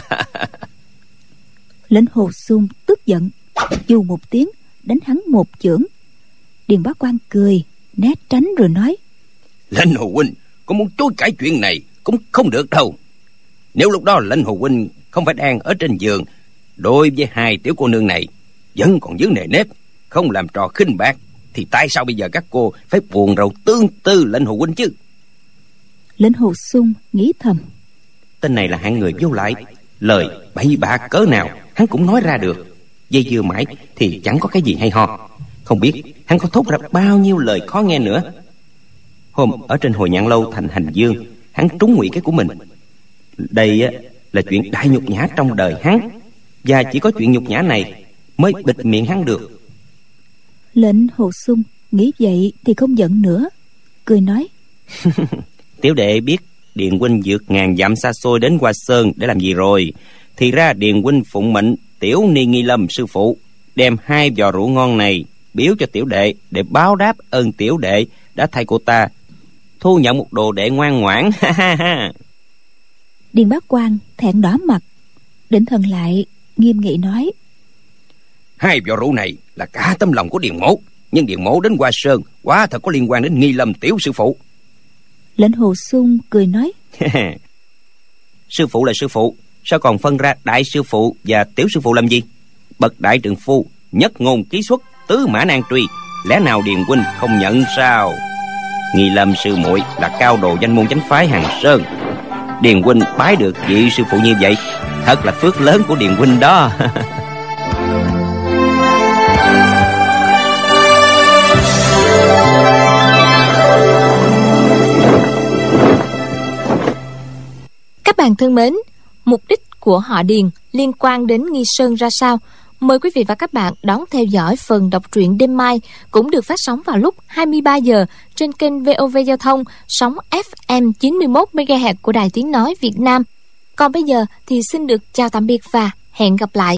Lệnh Hồ Xung tức giận, dù một tiếng đánh hắn một chưởng. Điền Bá Quang cười né tránh rồi nói: Lệnh Hồ huynh có muốn chối cãi chuyện này cũng không được đâu. Nếu lúc đó Lệnh Hồ huynh không phải đang ở trên giường đối với hai tiểu cô nương này, vẫn còn giữ nề nếp, không làm trò khinh bạc, thì tại sao bây giờ các cô phải buồn rầu tương tư Lệnh Hồ huynh chứ? Lệnh Hồ Xung nghĩ thầm: Tên này là hạng người vô lại, lời bậy bạ cỡ nào hắn cũng nói ra được. Dây dưa mãi thì chẳng có cái gì hay ho. Không biết hắn có thốt ra bao nhiêu lời khó nghe nữa. Hôm ở trên Hồi Nhãn Lâu thành Hành Dương, hắn trúng ngụy cái của mình. Đây á, là chuyện đại nhục nhã trong đời hắn, và chỉ có chuyện nhục nhã này mới bịt miệng hắn được. Lệnh Hồ Xung nghĩ vậy thì không giận nữa, cười nói: Tiểu đệ biết Điền huynh vượt ngàn dặm xa xôi đến Hoa Sơn để làm gì rồi. Thì ra Điền huynh phụng mệnh Tiểu Ni Nghi Lâm sư phụ đem hai vò rượu ngon này biếu cho tiểu đệ để báo đáp ơn tiểu đệ đã thay cô ta thu nhận một đồ đệ ngoan ngoãn. Điền Bá Quang thẹn đỏ mặt, định thần lại nghiêm nghị nói: Hai vò rượu này là cả tấm lòng của Điền mỗ, nhưng Điền mỗ đến Hoa Sơn quả thật có liên quan đến Nghi Lâm tiểu sư phụ. Lệnh Hồ Xung cười nói: Sư phụ là sư phụ, sao còn phân ra đại sư phụ và tiểu sư phụ làm gì? Bậc đại trượng phu, nhất ngôn ký xuất, tứ mã nan truy, lẽ nào Điền huynh không nhận sao? Nghi Lâm sư muội là cao đồ danh môn chánh phái Hàng Sơn. Điền huynh bái được vị sư phụ như vậy, thật là phước lớn của Điền huynh đó. Các bạn thân mến, mục đích của họ Điền liên quan đến Nghi Sơn ra sao? Mời quý vị và các bạn đón theo dõi phần đọc truyện đêm mai, cũng được phát sóng vào lúc hai mươi ba giờ trên kênh vê o vê Giao thông sóng ép em chín mươi mốt mê ga héc của Đài Tiếng Nói Việt Nam. Còn bây giờ thì xin được chào tạm biệt và hẹn gặp lại.